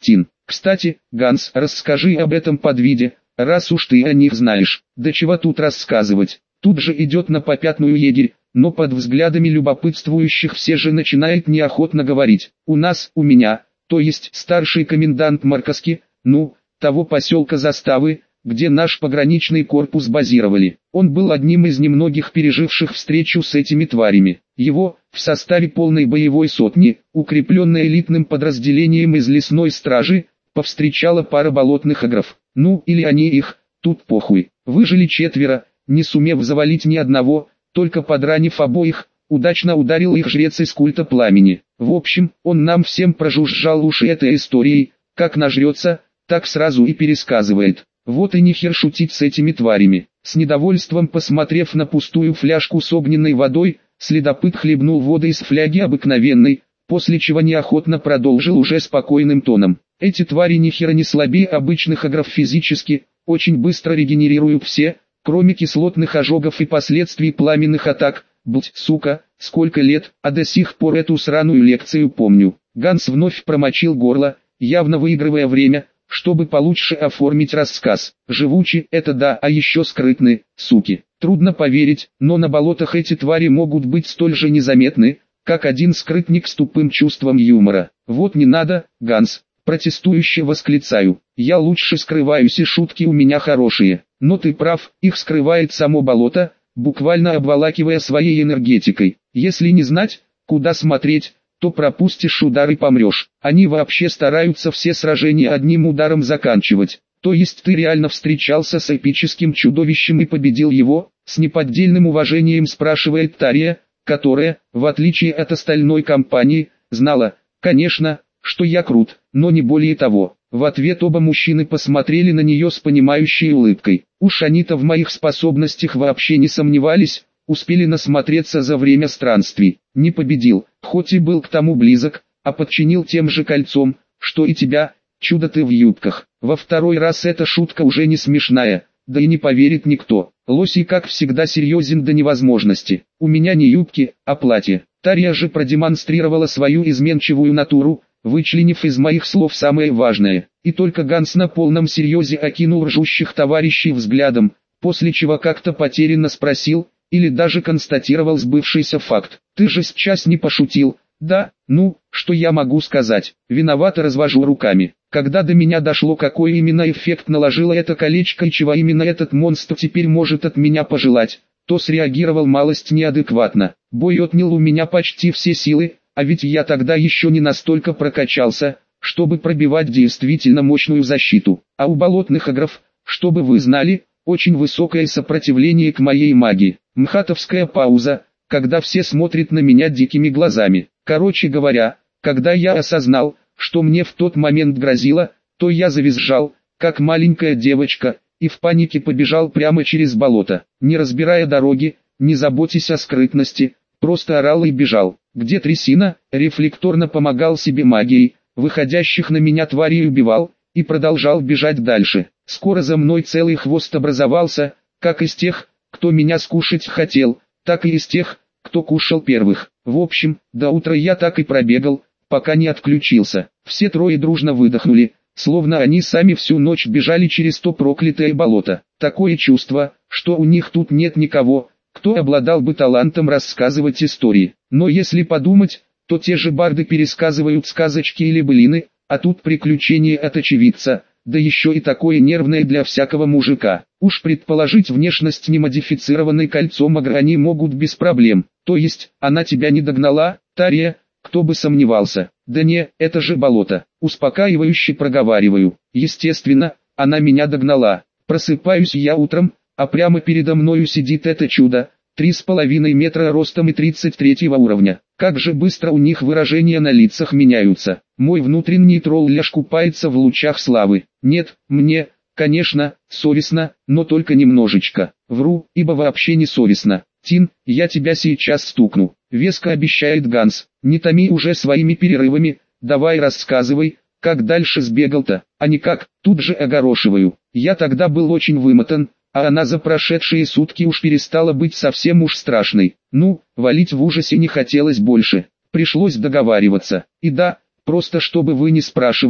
Кстати, Ганс, расскажи об этом подвиде, раз уж ты о них знаешь. Да чего тут рассказывать, тут же идет на попятную егерь, но под взглядами любопытствующих все же начинает неохотно говорить. У нас, у меня, то есть старший комендант Марковски, ну, того поселка Заставы, где наш пограничный корпус базировали. Он был одним из немногих переживших встречу с этими тварями. Его, в составе полной боевой сотни, укрепленной элитным подразделением из лесной стражи, повстречала пара болотных агров. Ну, или они их, тут похуй. Выжили четверо, не сумев завалить ни одного, только подранив обоих, удачно ударил их жрец из культа пламени. В общем, он нам всем прожужжал уши этой историей, как нажрется, так сразу и пересказывает. Вот и нехер шутить с этими тварями. С недовольством посмотрев на пустую фляжку с огненной водой, следопыт хлебнул воды из фляги обыкновенной, после чего неохотно продолжил уже спокойным тоном. Эти твари нихера не слабее обычных агров физически, очень быстро регенерируют все, кроме кислотных ожогов и последствий пламенных атак. Блять, сука, сколько лет, а до сих пор эту сраную лекцию помню. Ганс вновь промочил горло, явно выигрывая время, чтобы получше оформить рассказ. Живучи, это да, а еще скрытны, суки. Трудно поверить, но на болотах эти твари могут быть столь же незаметны, как один скрытник с тупым чувством юмора. Вот не надо, Ганс, протестующе восклицаю. Я лучше скрываюсь, и шутки у меня хорошие. Но ты прав, их скрывает само болото, буквально обволакивая своей энергетикой. Если не знать, куда смотреть, то пропустишь удар и помрешь. Они вообще стараются все сражения одним ударом заканчивать. То есть ты реально встречался с эпическим чудовищем и победил его? С неподдельным уважением спрашивает Тария, которая, в отличие от остальной компании, знала, конечно, что я крут, но не более того. В ответ оба мужчины посмотрели на нее с понимающей улыбкой. Уж они-то в моих способностях вообще не сомневались, успели насмотреться за время странствий. Не победил, хоть и был к тому близок, а подчинил тем же кольцом, что и тебя, чудо ты в юбках. Во второй раз эта шутка уже не смешная, да и не поверит никто. Лосий как всегда серьезен до невозможности. У меня не юбки, а платье. Тария же продемонстрировала свою изменчивую натуру, вычленив из моих слов самое важное. И только Ганс на полном серьезе окинул ржущих товарищей взглядом, после чего как-то потерянно спросил, или даже констатировал сбывшийся факт. Ты же сейчас не пошутил? Да, ну, что я могу сказать? Виновато развожу руками. Когда до меня дошло, какой именно эффект наложило это колечко и чего именно этот монстр теперь может от меня пожелать, то среагировал малость неадекватно. Бой отнял у меня почти все силы, а ведь я тогда еще не настолько прокачался, чтобы пробивать действительно мощную защиту. А у болотных агров, чтобы вы знали, очень высокое сопротивление к моей магии. Мхатовская пауза, когда все смотрят на меня дикими глазами. Короче говоря, когда я осознал, что мне в тот момент грозило, то я завизжал, как маленькая девочка, и в панике побежал прямо через болото. Не разбирая дороги, не заботясь о скрытности, просто орал и бежал. Где трясина, рефлекторно помогал себе магией, выходящих на меня тварей убивал, и продолжал бежать дальше. Скоро за мной целый хвост образовался, как из тех, кто меня скушать хотел, так и из тех, кто кушал первых. В общем, до утра я так и пробегал, пока не отключился. Все трое дружно выдохнули, словно они сами всю ночь бежали через то проклятое болото. Такое чувство, что у них тут нет никого, кто обладал бы талантом рассказывать истории. Но если подумать, то те же барды пересказывают сказочки или былины, а тут приключения от очевидца, да еще и такое нервное для всякого мужика. Уж предположить внешность немодифицированной кольцом ограни могут без проблем. То есть, она тебя не догнала, Тария? Кто бы сомневался. Да не, это же болото. Успокаивающе проговариваю. Естественно, она меня догнала. Просыпаюсь я утром, а прямо передо мною сидит это чудо, три с половиной метра ростом и тридцать третьего уровня. Как же быстро у них выражения на лицах меняются. Мой внутренний тролль-ляж купается в лучах славы. Нет, мне, конечно, совестно, но только немножечко. Вру, ибо вообще не совестно. Тин, я тебя сейчас стукну. Веско обещает Ганс. Не томи уже своими перерывами, давай рассказывай, как дальше сбегал-то, а никак, тут же огорошиваю. Я тогда был очень вымотан, а она за прошедшие сутки уж перестала быть совсем уж страшной. Ну, валить в ужасе не хотелось больше, пришлось договариваться. И да, просто чтобы вы не спрашивали,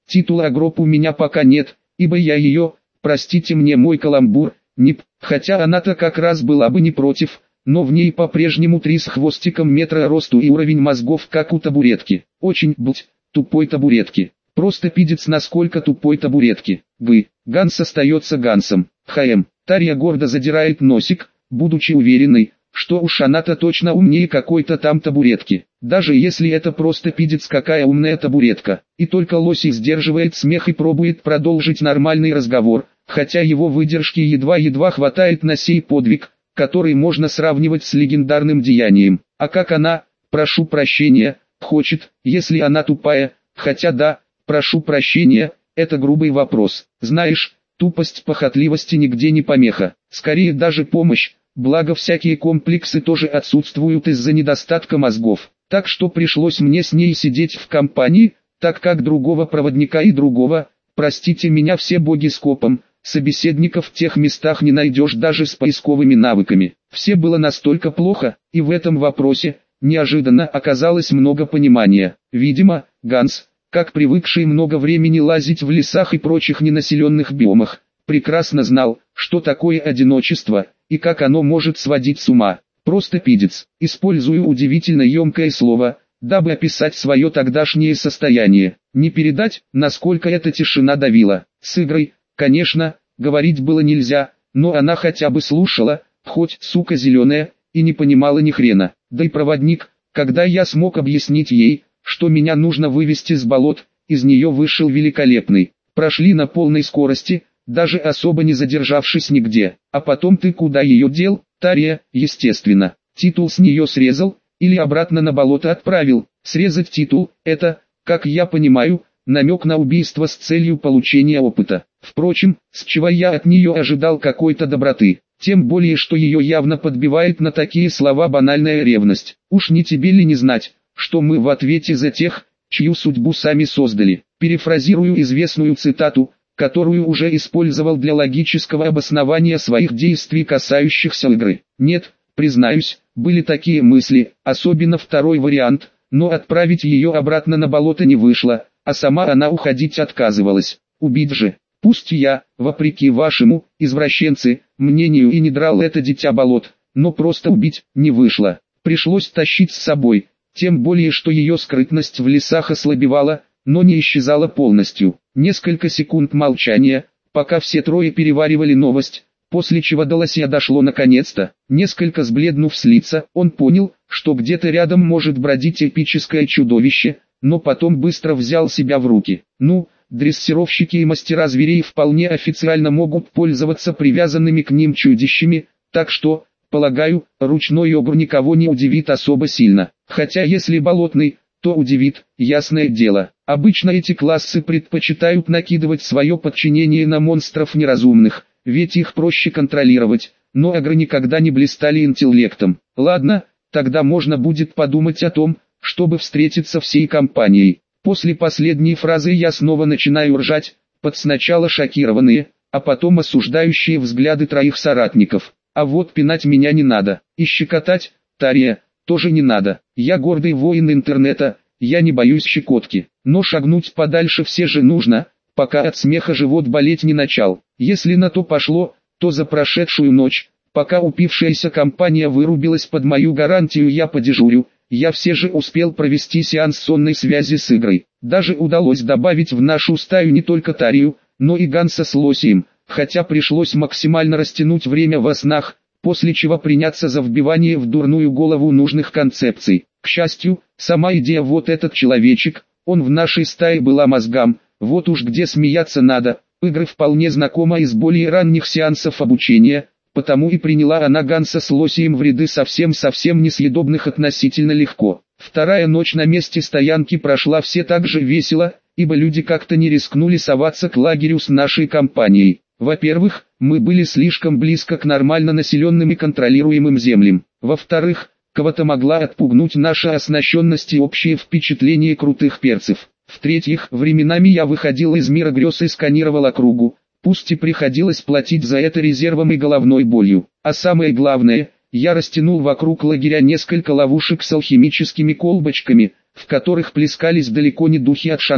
Титула гроб у меня пока нет, ибо я ее, простите мне мой каламбур, не п... хотя она-то как раз была бы не против, но в ней по-прежнему три с хвостиком метра росту и уровень мозгов как у табуретки. Очень, блять, тупой табуретки. Просто пидец насколько тупой табуретки. Бы. Ганс остается Гансом. ХМ. Тарья гордо задирает носик, будучи уверенной, что уж она-то точно умнее какой-то там табуретки. Даже если это просто пидец какая умная табуретка. И только Лоси сдерживает смех и пробует продолжить нормальный разговор, хотя его выдержки едва-едва хватает на сей подвиг, который можно сравнивать с легендарным деянием. А как она, прошу прощения, хочет, если она тупая, хотя да, прошу прощения, это грубый вопрос. Знаешь, тупость похотливости нигде не помеха, скорее даже помощь, благо всякие комплексы тоже отсутствуют из-за недостатка мозгов. Так что пришлось мне с ней сидеть в компании, так как другого проводника и другого, простите меня все боги скопом, собеседников в тех местах не найдешь даже с поисковыми навыками. Все было настолько плохо, и в этом вопросе, неожиданно оказалось много понимания. Видимо, Ганс, как привыкший много времени лазить в лесах и прочих ненаселенных биомах, прекрасно знал, что такое одиночество, и как оно может сводить с ума. Просто пидец. Использую удивительно емкое слово, дабы описать свое тогдашнее состояние. Не передать, насколько эта тишина давила. С Игрой, конечно, говорить было нельзя, но она хотя бы слушала, хоть сука зеленая, и не понимала ни хрена. Да и проводник, когда я смог объяснить ей, что меня нужно вывести с болот, из нее вышел великолепный. Прошли на полной скорости, даже особо не задержавшись нигде. А потом ты куда ее дел, Тария? Естественно. Титул с нее срезал, или обратно на болото отправил. Срезать титул, это, как я понимаю, намек на убийство с целью получения опыта. Впрочем, с чего я от нее ожидал какой-то доброты. Тем более, что ее явно подбивает на такие слова банальная ревность. Уж не тебе ли не знать, что мы в ответе за тех, чью судьбу сами создали. Перефразирую известную цитату, которую уже использовал для логического обоснования своих действий, касающихся игры. Нет, признаюсь, были такие мысли, особенно второй вариант, но отправить ее обратно на болото не вышло, а сама она уходить отказывалась. Убить же. Пусть я, вопреки вашему, извращенцы, мнению и не драл это дитя болот, но просто убить не вышло. Пришлось тащить с собой, тем более что ее скрытность в лесах ослабевала, но не исчезала полностью. Несколько секунд молчания, пока все трое переваривали новость, после чего до Лося дошло наконец-то. Несколько сбледнув с лица, он понял, что где-то рядом может бродить эпическое чудовище, но потом быстро взял себя в руки. Ну, дрессировщики и мастера зверей вполне официально могут пользоваться привязанными к ним чудищами, так что, полагаю, ручной огр никого не удивит особо сильно. Хотя если болотный, то удивит, ясное дело. Обычно эти классы предпочитают накидывать свое подчинение на монстров неразумных, ведь их проще контролировать, но огры никогда не блистали интеллектом. Ладно, тогда можно будет подумать о том, чтобы встретиться всей компанией. После последней фразы я снова начинаю ржать, под сначала шокированные, а потом осуждающие взгляды троих соратников. А вот пинать меня не надо, и щекотать, Тария, тоже не надо. Я гордый воин интернета, я не боюсь щекотки, но шагнуть подальше все же нужно, пока от смеха живот болеть не начал. Если на то пошло, то за прошедшую ночь, пока упившаяся компания вырубилась под мою гарантию, я подежурю, я все же успел провести сеанс сонной связи с Игрой. Даже удалось добавить в нашу стаю не только Тарию, но и Ганса с Лосием, хотя пришлось максимально растянуть время во снах, после чего приняться за вбивание в дурную голову нужных концепций. К счастью, сама идея вот этот человечек, он в нашей стае была мозгам, вот уж где смеяться надо, Игры вполне знакома из более ранних сеансов обучения, потому и приняла она Ганса с Лосием в ряды совсем-совсем несъедобных относительно легко. Вторая ночь на месте стоянки прошла все так же весело, ибо люди как-то не рискнули соваться к лагерю с нашей компанией. Во-первых, мы были слишком близко к нормально населенным и контролируемым землям. Во-вторых, кого-то могла отпугнуть наша оснащенность и общее впечатление крутых перцев. В-третьих, временами я выходил из мира грез и сканировал округу, пусть и приходилось платить за это резервом и головной болью. А самое главное, я растянул вокруг лагеря несколько ловушек с алхимическими колбочками, в которых плескались далеко не духи от Шанель.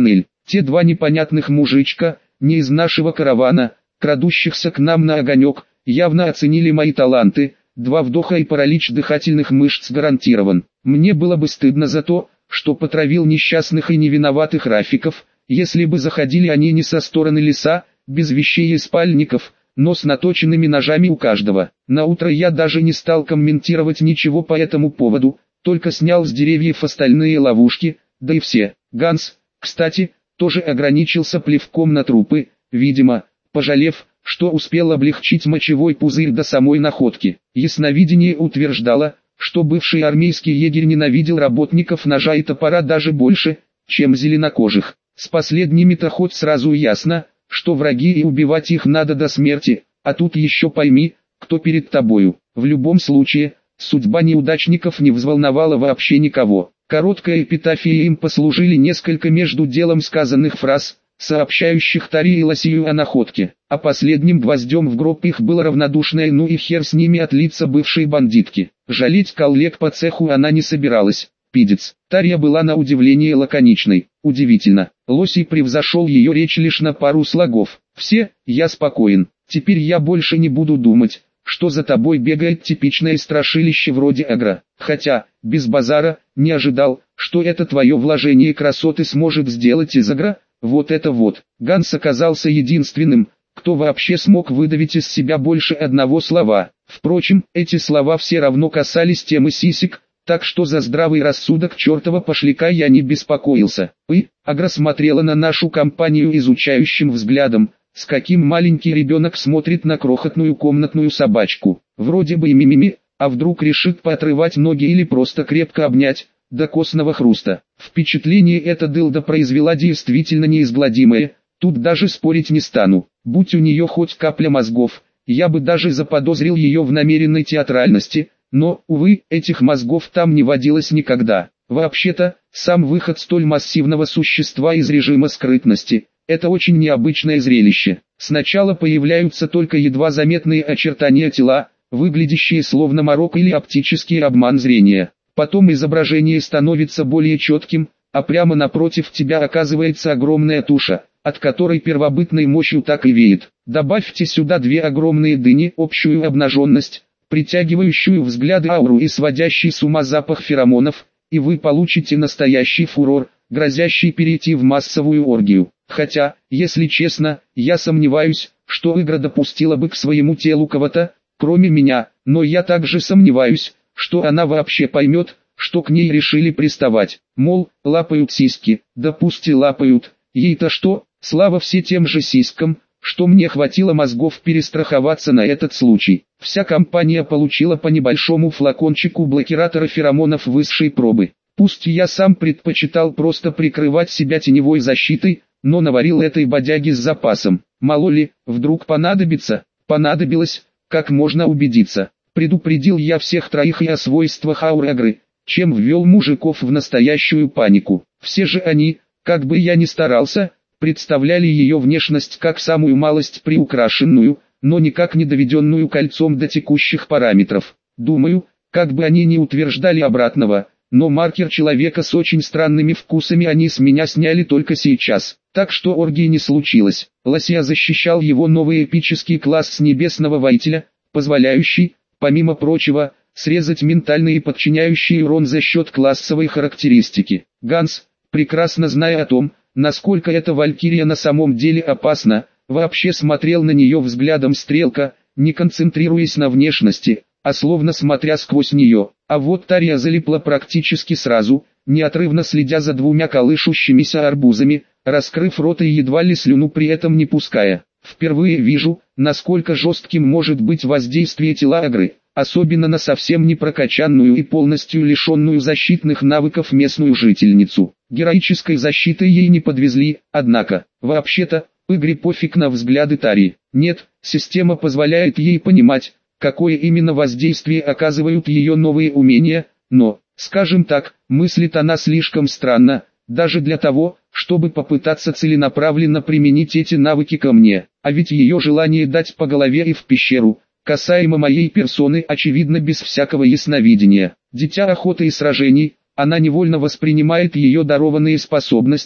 Те два непонятных мужичка, не из нашего каравана, крадущихся к нам на огонек, явно оценили мои таланты. Два вдоха и паралич дыхательных мышц гарантирован. Мне было бы стыдно за то, что потравил несчастных и невиноватых рафиков, если бы заходили они не со стороны леса, без вещей и спальников, но с наточенными ножами у каждого. Наутро я даже не стал комментировать ничего по этому поводу, только снял с деревьев остальные ловушки, да и все. Ганс, кстати, тоже ограничился плевком на трупы, видимо, пожалев, что успел облегчить мочевой пузырь до самой находки. Ясновидение утверждало, что бывший армейский егерь ненавидел работников ножа и топора даже больше, чем зеленокожих. С последними-то хоть сразу ясно, что враги и убивать их надо до смерти, а тут еще пойми, кто перед тобою. В любом случае, судьба неудачников не взволновала вообще никого. Короткая эпитафия им послужили несколько между делом сказанных фраз, сообщающих Таре и Лосию о находке. А последним гвоздем в гроб их было равнодушное «ну и хер с ними» от лица бывшей бандитки. Жалеть коллег по цеху она не собиралась. Пидец. Тарья была на удивление лаконичной. Удивительно. Лосий превзошел ее речь лишь на пару слогов. «Все, я спокоен. Теперь я больше не буду думать, что за тобой бегает типичное страшилище вроде Агра. Хотя, без базара, не ожидал, что это твое вложение красоты сможет сделать из Агра. Вот это вот». Ганс оказался единственным, кто вообще смог выдавить из себя больше одного слова. Впрочем, эти слова все равно касались темы сисек, так что за здравый рассудок чертова пошляка я не беспокоился. И, Агра смотрела на нашу компанию изучающим взглядом, с каким маленький ребенок смотрит на крохотную комнатную собачку. Вроде бы и мимими, а вдруг решит поотрывать ноги или просто крепко обнять, до костного хруста. Впечатление эта дылда произвела действительно неизгладимое, тут даже спорить не стану. Будь у нее хоть капля мозгов, я бы даже заподозрил ее в намеренной театральности, но, увы, этих мозгов там не водилось никогда. Вообще-то, сам выход столь массивного существа из режима скрытности – это очень необычное зрелище. Сначала появляются только едва заметные очертания тела, выглядящие словно морок или оптический обман зрения. Потом изображение становится более четким, а прямо напротив тебя оказывается огромная туша, от которой первобытной мощью так и веет. Добавьте сюда две огромные дыни, общую обнаженность, притягивающую взгляды ауру и сводящий с ума запах феромонов, и вы получите настоящий фурор, грозящий перейти в массовую оргию. Хотя, если честно, я сомневаюсь, что Игра допустила бы к своему телу кого-то, кроме меня, но я также сомневаюсь, что она вообще поймет, что к ней решили приставать. Мол, лапают сиськи, да пусть и лапают, ей-то что, слава все тем же сиськам, что мне хватило мозгов перестраховаться на этот случай. Вся компания получила по небольшому флакончику блокиратора феромонов высшей пробы. Пусть я сам предпочитал просто прикрывать себя теневой защитой, но наварил этой бодяги с запасом. Мало ли, вдруг понадобится, понадобилось, как можно убедиться. Предупредил я всех троих и о свойствах ауры Агры, чем ввел мужиков в настоящую панику. Все же они, как бы я ни старался, представляли ее внешность как самую малость приукрашенную, но никак не доведенную кольцом до текущих параметров. Думаю, как бы они ни утверждали обратного, но маркер человека с очень странными вкусами они с меня сняли только сейчас. Так что оргии не случилось. Лосия защищал его новый эпический класс с небесного воителя, позволяющий, помимо прочего, срезать ментальный и подчиняющий урон за счет классовой характеристики. Ганс, прекрасно зная о том, насколько эта валькирия на самом деле опасна, вообще смотрел на нее взглядом стрелка, не концентрируясь на внешности, а словно смотря сквозь нее. А вот Тарья залипла практически сразу, неотрывно следя за двумя колышущимися арбузами, раскрыв рот и едва ли слюну при этом не пуская. Впервые вижу, насколько жестким может быть воздействие тела Агры, особенно на совсем не прокачанную и полностью лишенную защитных навыков местную жительницу. Героической защитой ей не подвезли, однако, вообще-то, Игре пофиг на взгляды Тарьи. Нет, система позволяет ей понимать, какое именно воздействие оказывают ее новые умения, но, скажем так, мыслит она слишком странно, даже для того, чтобы попытаться целенаправленно применить эти навыки ко мне. А ведь ее желание дать по голове и в пещеру, касаемо моей персоны, очевидно без всякого ясновидения. Дитя охоты и сражений, она невольно воспринимает ее дарованные способности,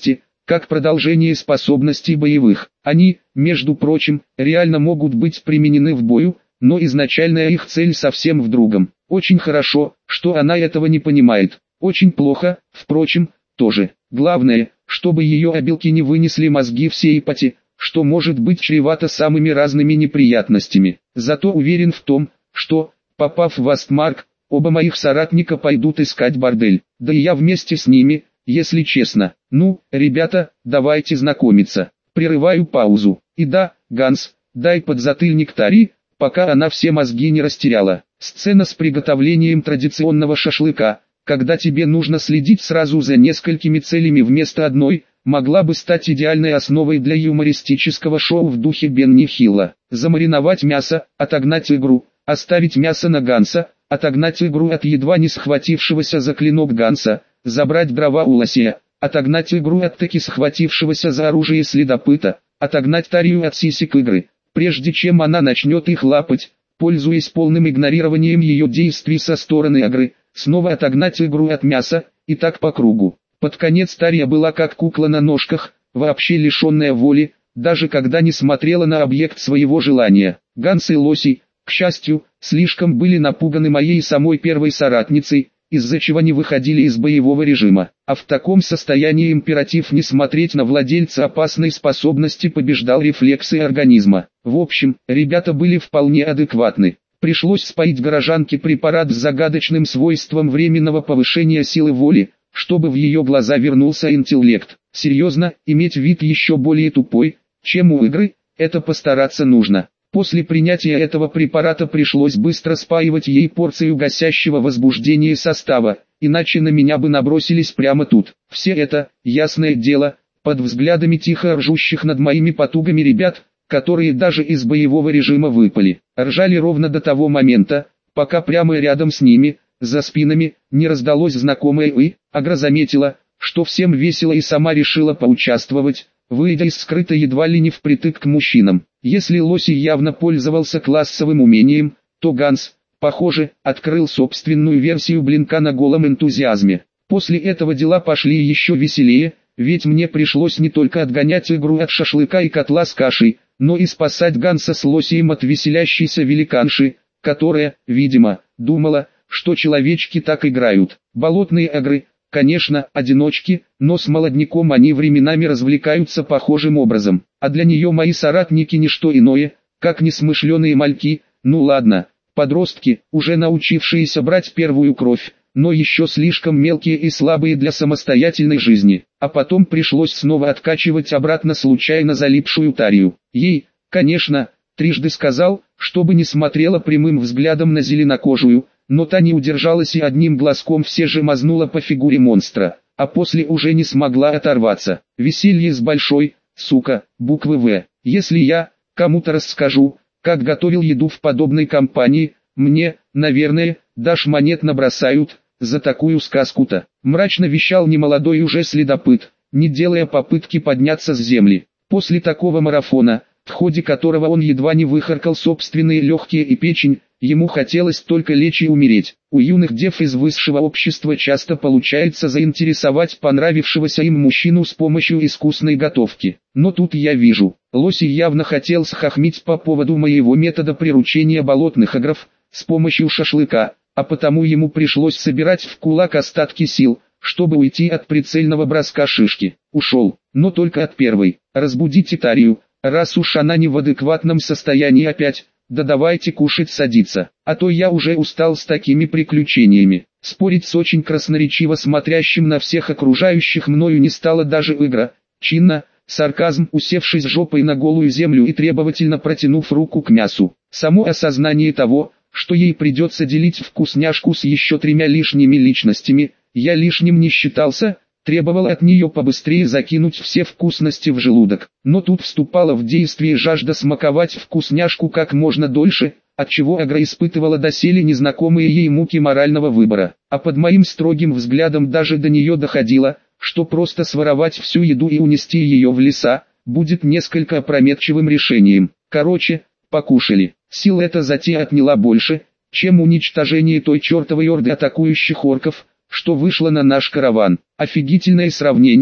как продолжение способностей боевых. Они, между прочим, реально могут быть применены в бою, но изначальная их цель совсем в другом. Очень хорошо, что она этого не понимает. Очень плохо, впрочем, тоже. Главное, чтобы ее обилки не вынесли мозги всей ипоте, что может быть чревато самыми разными неприятностями. Зато уверен в том, что, попав в Астмарк, оба моих соратника пойдут искать бордель. Да и я вместе с ними, если честно. Ну, ребята, давайте знакомиться. Прерываю паузу. И да, Ганс, дай подзатыльник Тари, пока она все мозги не растеряла. Сцена с приготовлением традиционного шашлыка, когда тебе нужно следить сразу за несколькими целями вместо одной, могла бы стать идеальной основой для юмористического шоу в духе Бенни Хилла. Замариновать мясо, отогнать игру, оставить мясо на Ганса, отогнать игру от едва не схватившегося за клинок Ганса, забрать дрова у лосия, отогнать игру от таки схватившегося за оружие следопыта, отогнать Тарию от сисек игры, прежде чем она начнет их лапать, пользуясь полным игнорированием ее действий со стороны игры, снова отогнать игру от мяса, и так по кругу. Под конец Тария была как кукла на ножках, вообще лишенная воли, даже когда не смотрела на объект своего желания. Ганс и Лосий, к счастью, слишком были напуганы моей самой первой соратницей, из-за чего не выходили из боевого режима. А в таком состоянии императив не смотреть на владельца опасной способности побеждал рефлексы организма. В общем, ребята были вполне адекватны. Пришлось споить горожанке препарат с загадочным свойством временного повышения силы воли, чтобы в ее глаза вернулся интеллект. Серьезно, иметь вид еще более тупой, чем у игры, это постараться нужно. После принятия этого препарата пришлось быстро спаивать ей порцию гасящего возбуждения состава, иначе на меня бы набросились прямо тут. Все это, ясное дело, под взглядами тихо ржущих над моими потугами ребят, которые даже из боевого режима выпали. Ржали ровно до того момента, пока прямо рядом с ними, за спинами, не раздалось знакомое «вы», Агра заметила, что всем весело и сама решила поучаствовать, выйдя из скрыта едва ли не впритык к мужчинам. Если Лосий явно пользовался классовым умением, то Ганс, похоже, открыл собственную версию блинка на голом энтузиазме. После этого дела пошли еще веселее, ведь мне пришлось не только отгонять игру от шашлыка и котла с кашей, но и спасать Ганса с Лосием от веселящейся великанши, которая, видимо, думала, что человечки так играют. Болотные игры, конечно, одиночки, но с молодняком они временами развлекаются похожим образом. А для нее мои соратники не что иное, как несмышленые мальки, ну ладно, подростки, уже научившиеся брать первую кровь, но еще слишком мелкие и слабые для самостоятельной жизни. А потом пришлось снова откачивать обратно случайно залипшую Тарию. Ей, конечно, трижды сказал, чтобы не смотрела прямым взглядом на зеленокожую, но та не удержалась и одним глазком все же мазнула по фигуре монстра, а после уже не смогла оторваться. Веселье с большой, сука, буквы «В». Если я кому-то расскажу, как готовил еду в подобной компании, мне, наверное, дашь монет набросают, за такую сказку-то. Мрачно вещал немолодой уже следопыт, не делая попытки подняться с земли. После такого марафона, в ходе которого он едва не выхаркал собственные легкие и печень, ему хотелось только лечь и умереть. У юных дев из высшего общества часто получается заинтересовать понравившегося им мужчину с помощью искусной готовки. Но тут я вижу, Лосий явно хотел схохмить по поводу моего метода приручения болотных агров с помощью шашлыка, а потому ему пришлось собирать в кулак остатки сил, чтобы уйти от прицельного броска шишки. Ушел, но только от первой. Разбудите Тарию, раз уж она не в адекватном состоянии опять. Да давайте кушать садиться, а то я уже устал с такими приключениями. Спорить с очень красноречиво смотрящим на всех окружающих мною не стала даже Игра. Чинно, сарказм, усевшись жопой на голую землю и требовательно протянув руку к мясу. Само осознание того, что ей придется делить вкусняшку с еще тремя лишними личностями, я лишним не считался, требовал от нее побыстрее закинуть все вкусности в желудок. Но тут вступала в действие жажда смаковать вкусняшку как можно дольше, отчего Агра испытывала доселе незнакомые ей муки морального выбора. А под моим строгим взглядом даже до нее доходило, что просто своровать всю еду и унести ее в леса, будет несколько опрометчивым решением. Короче, покушали. Сил эта затея отняла больше, чем уничтожение той чертовой орды атакующих орков, что вышло на наш караван. Офигительное сравнение,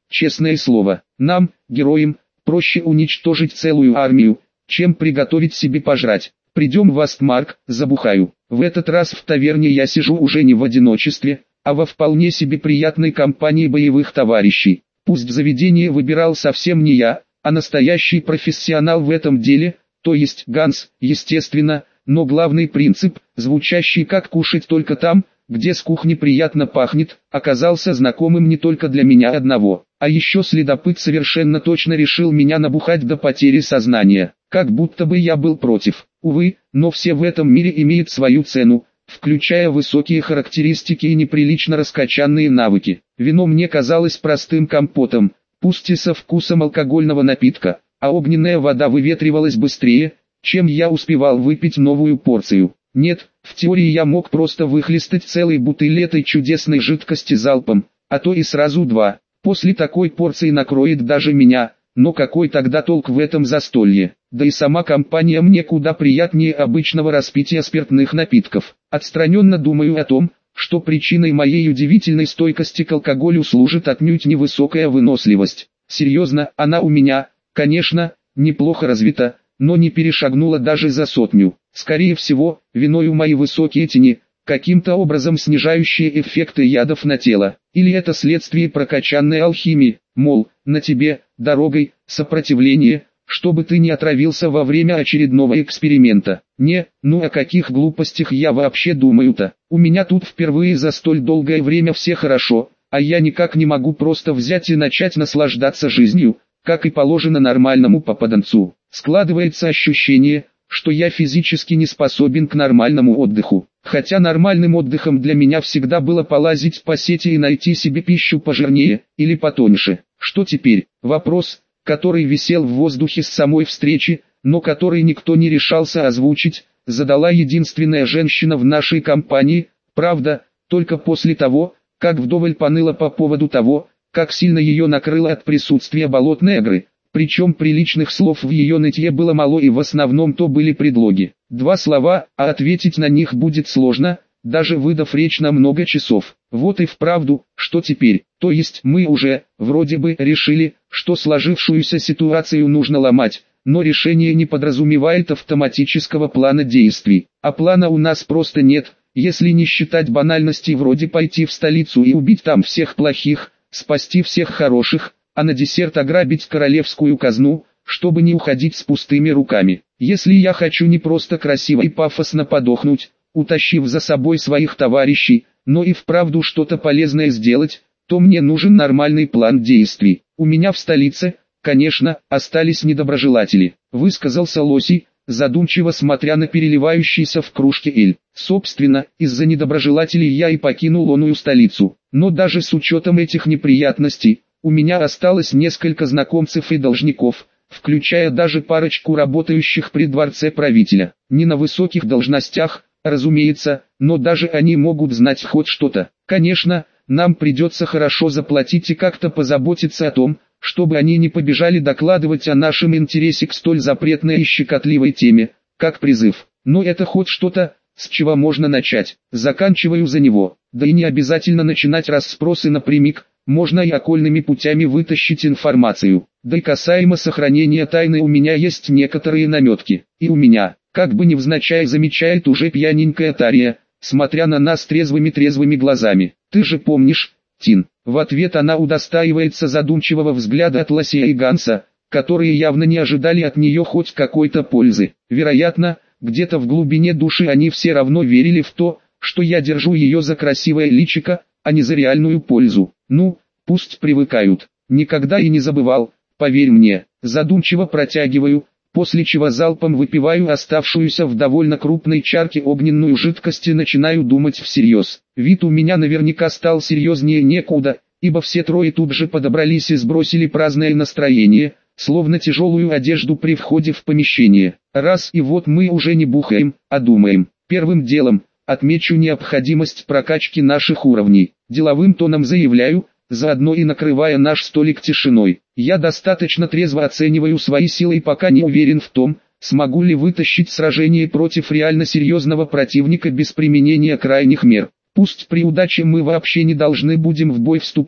честное слово. Нам, героям, проще уничтожить целую армию, чем приготовить себе пожрать. Придем в Астмарк, забухаю. В этот раз в таверне я сижу уже не в одиночестве, а во вполне себе приятной компании боевых товарищей. Пусть заведение выбирал совсем не я, а настоящий профессионал в этом деле, то есть Ганс, естественно, но главный принцип, звучащий как «кушать только там, где с кухни приятно пахнет», оказался знакомым не только для меня одного. А еще следопыт совершенно точно решил меня набухать до потери сознания, как будто бы я был против. Увы, но все в этом мире имеют свою цену, включая высокие характеристики и неприлично раскачанные навыки. Вино мне казалось простым компотом, пусть и со вкусом алкогольного напитка, а огненная вода выветривалась быстрее, чем я успевал выпить новую порцию. Нет, в теории я мог просто выхлестать целый бутыль этой чудесной жидкости залпом, а то и сразу два. После такой порции накроет даже меня, но какой тогда толк в этом застолье? Да и сама компания мне куда приятнее обычного распития спиртных напитков. Отстраненно думаю о том, что причиной моей удивительной стойкости к алкоголю служит отнюдь невысокая выносливость. Серьезно, она у меня, конечно, неплохо развита, но не перешагнула даже за сотню. Скорее всего, виною мои высокие тени, каким-то образом снижающие эффекты ядов на тело. Или это следствие прокачанной алхимии, мол, на тебе, дорогой, сопротивление, чтобы ты не отравился во время очередного эксперимента. Не, ну о каких глупостях я вообще думаю-то? У меня тут впервые за столь долгое время все хорошо, а я никак не могу просто взять и начать наслаждаться жизнью, как и положено нормальному попаданцу. Складывается ощущение, что я физически не способен к нормальному отдыху. Хотя нормальным отдыхом для меня всегда было полазить по сети и найти себе пищу пожирнее или потоньше. Что теперь? Вопрос, который висел в воздухе с самой встречи, но который никто не решался озвучить, задала единственная женщина в нашей компании, правда, только после того, как вдоволь поныла по поводу того, как сильно ее накрыло от присутствия болотной агры. Причем приличных слов в ее нытье было мало и в основном то были предлоги. Два слова, а ответить на них будет сложно, даже выдав речь на много часов. Вот и вправду, что теперь? То есть мы уже, вроде бы, решили, что сложившуюся ситуацию нужно ломать, но решение не подразумевает автоматического плана действий. А плана у нас просто нет, если не считать банальностей вроде пойти в столицу и убить там всех плохих, спасти всех хороших, а на десерт ограбить королевскую казну, чтобы не уходить с пустыми руками. Если я хочу не просто красиво и пафосно подохнуть, утащив за собой своих товарищей, но и вправду что-то полезное сделать, то мне нужен нормальный план действий. У меня в столице, конечно, остались недоброжелатели, высказался Лоси, задумчиво смотря на переливающийся в кружке эль. Собственно, из-за недоброжелателей я и покинул оную столицу. Но даже с учетом этих неприятностей, у меня осталось несколько знакомцев и должников, включая даже парочку работающих при дворце правителя. Не на высоких должностях, разумеется, но даже они могут знать хоть что-то. Конечно, нам придется хорошо заплатить и как-то позаботиться о том, чтобы они не побежали докладывать о нашем интересе к столь запретной и щекотливой теме, как призыв. Но это хоть что-то, с чего можно начать. Заканчиваю за него. Да и не обязательно начинать расспросы напрямик, можно и окольными путями вытащить информацию. Да и касаемо сохранения тайны у меня есть некоторые наметки. И у меня, как бы невзначай замечает уже пьяненькая Тария, смотря на нас трезвыми-трезвыми глазами. Ты же помнишь, Тин? В ответ она удостаивается задумчивого взгляда от Лосия и Ганса, которые явно не ожидали от нее хоть какой-то пользы. Вероятно, где-то в глубине души они все равно верили в то, что я держу ее за красивое личико, а не за реальную пользу. Ну, пусть привыкают. Никогда и не забывал, поверь мне. Задумчиво протягиваю, после чего залпом выпиваю оставшуюся в довольно крупной чарке огненную жидкость и начинаю думать всерьез. Вид у меня наверняка стал серьезнее некуда, ибо все трое тут же подобрались и сбросили праздное настроение, словно тяжелую одежду при входе в помещение. Раз и вот мы уже не бухаем, а думаем. Первым делом, отмечу необходимость прокачки наших уровней. Деловым тоном заявляю, заодно и накрывая наш столик тишиной. Я достаточно трезво оцениваю свои силы и пока не уверен в том, смогу ли вытащить сражение против реально серьезного противника без применения крайних мер. Пусть при удаче мы вообще не должны будем в бой вступать,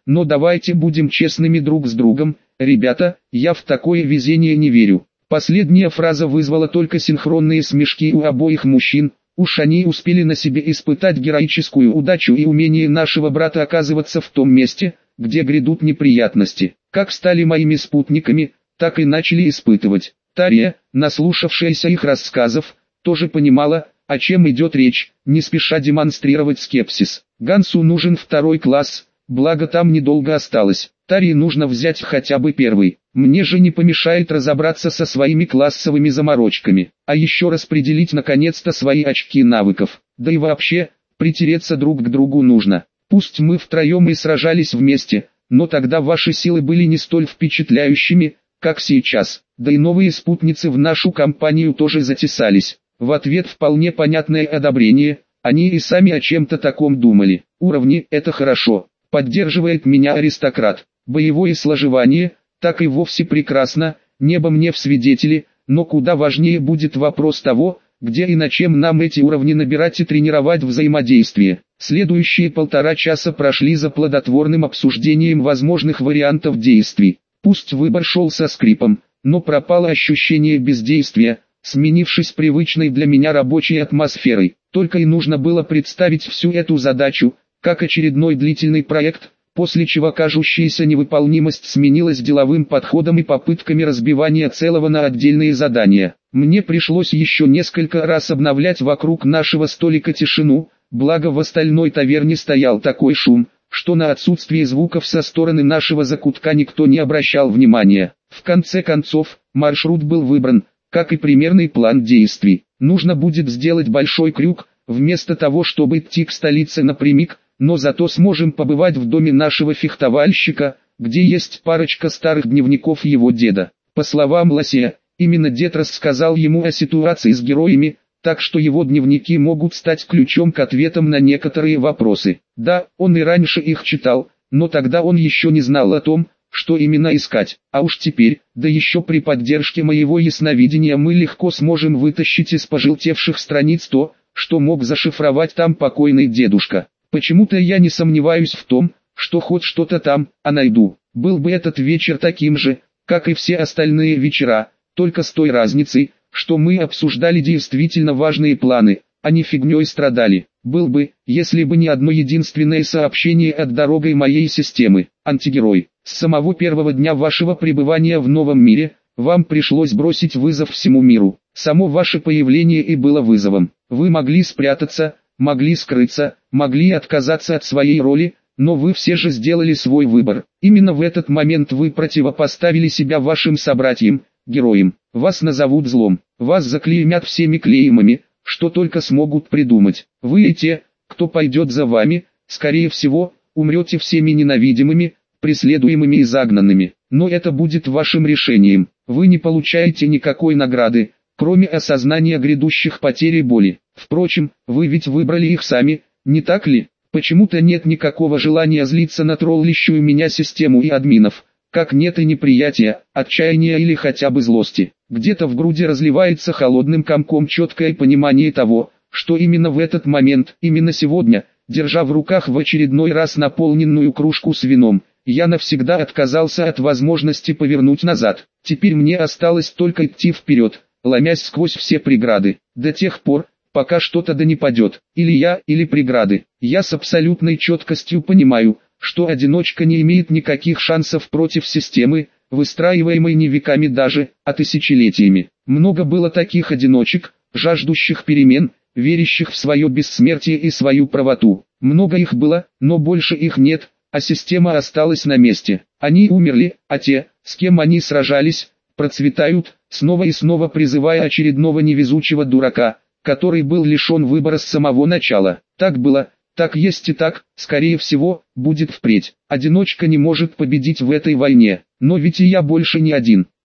но давайте будем честными друг с другом, ребята, я в такое везение не верю. Последняя фраза вызвала только синхронные смешки у обоих мужчин. Уж они успели на себе испытать героическую удачу и умение нашего брата оказываться в том месте, где грядут неприятности. Как стали моими спутниками, так и начали испытывать. Тария, наслушавшаяся их рассказов, тоже понимала, о чем идет речь, не спеша демонстрировать скепсис. Гансу нужен второй класс, благо там недолго осталось. Тарии нужно взять хотя бы первый. Мне же не помешает разобраться со своими классовыми заморочками, а еще распределить наконец-то свои очки навыков. Да и вообще, притереться друг к другу нужно. Пусть мы втроем и сражались вместе, но тогда ваши силы были не столь впечатляющими, как сейчас. Да и новые спутницы в нашу компанию тоже затесались. В ответ вполне понятное одобрение, они и сами о чем-то таком думали. Уровни – это хорошо, поддерживает меня аристократ. Боевое сложевание – так и вовсе прекрасно, небо мне в свидетели, но куда важнее будет вопрос того, где и на чем нам эти уровни набирать и тренировать взаимодействие. Следующие полтора часа прошли за плодотворным обсуждением возможных вариантов действий. Пусть выбор шел со скрипом, но пропало ощущение бездействия, сменившись привычной для меня рабочей атмосферой. Только и нужно было представить всю эту задачу, как очередной длительный проект, после чего кажущаяся невыполнимость сменилась деловым подходом и попытками разбивания целого на отдельные задания. Мне пришлось еще несколько раз обновлять вокруг нашего столика тишину, благо в остальной таверне стоял такой шум, что на отсутствие звуков со стороны нашего закутка никто не обращал внимания. В конце концов, маршрут был выбран, как и примерный план действий. Нужно будет сделать большой крюк, вместо того чтобы идти к столице напрямик, но зато сможем побывать в доме нашего фехтовальщика, где есть парочка старых дневников его деда. По словам Лосея, именно дед рассказал ему о ситуации с героями, так что его дневники могут стать ключом к ответам на некоторые вопросы. Да, он и раньше их читал, но тогда он еще не знал о том, что именно искать. А уж теперь, да еще при поддержке моего ясновидения, мы легко сможем вытащить из пожелтевших страниц то, что мог зашифровать там покойный дедушка. Почему-то я не сомневаюсь в том, что хоть что-то там, а найду. Был бы этот вечер таким же, как и все остальные вечера, только с той разницей, что мы обсуждали действительно важные планы, а не фигней страдали. Был бы, если бы не одно единственное сообщение от дорогой моей системы. Антигерой, с самого первого дня вашего пребывания в новом мире, вам пришлось бросить вызов всему миру. Само ваше появление и было вызовом. Вы могли спрятаться, могли скрыться, могли отказаться от своей роли, но вы все же сделали свой выбор. Именно в этот момент вы противопоставили себя вашим собратьям, героям. Вас назовут злом, вас заклеймят всеми клеймами, что только смогут придумать. Вы и те, кто пойдет за вами, скорее всего, умрете всеми ненавидимыми, преследуемыми и загнанными. Но это будет вашим решением. Вы не получаете никакой награды, кроме осознания грядущих потерь и боли. Впрочем, вы ведь выбрали их сами, не так ли? Почему-то нет никакого желания злиться на троллящую меня систему и админов, как нет и неприятия, отчаяния или хотя бы злости. Где-то в груди разливается холодным комком четкое понимание того, что именно в этот момент, именно сегодня, держа в руках в очередной раз наполненную кружку с вином, я навсегда отказался от возможности повернуть назад. Теперь мне осталось только идти вперед, ломясь сквозь все преграды, до тех пор, пока что-то да не падет, или я, или преграды. Я с абсолютной четкостью понимаю, что одиночка не имеет никаких шансов против системы, выстраиваемой не веками даже, а тысячелетиями. Много было таких одиночек, жаждущих перемен, верящих в свое бессмертие и свою правоту. Много их было, но больше их нет, а система осталась на месте. Они умерли, а те, с кем они сражались, процветают, снова и снова призывая очередного невезучего дурака, который был лишен выбора с самого начала. Так было, так есть и так, скорее всего, будет впредь. Одиночка не может победить в этой войне, но ведь и я больше не один.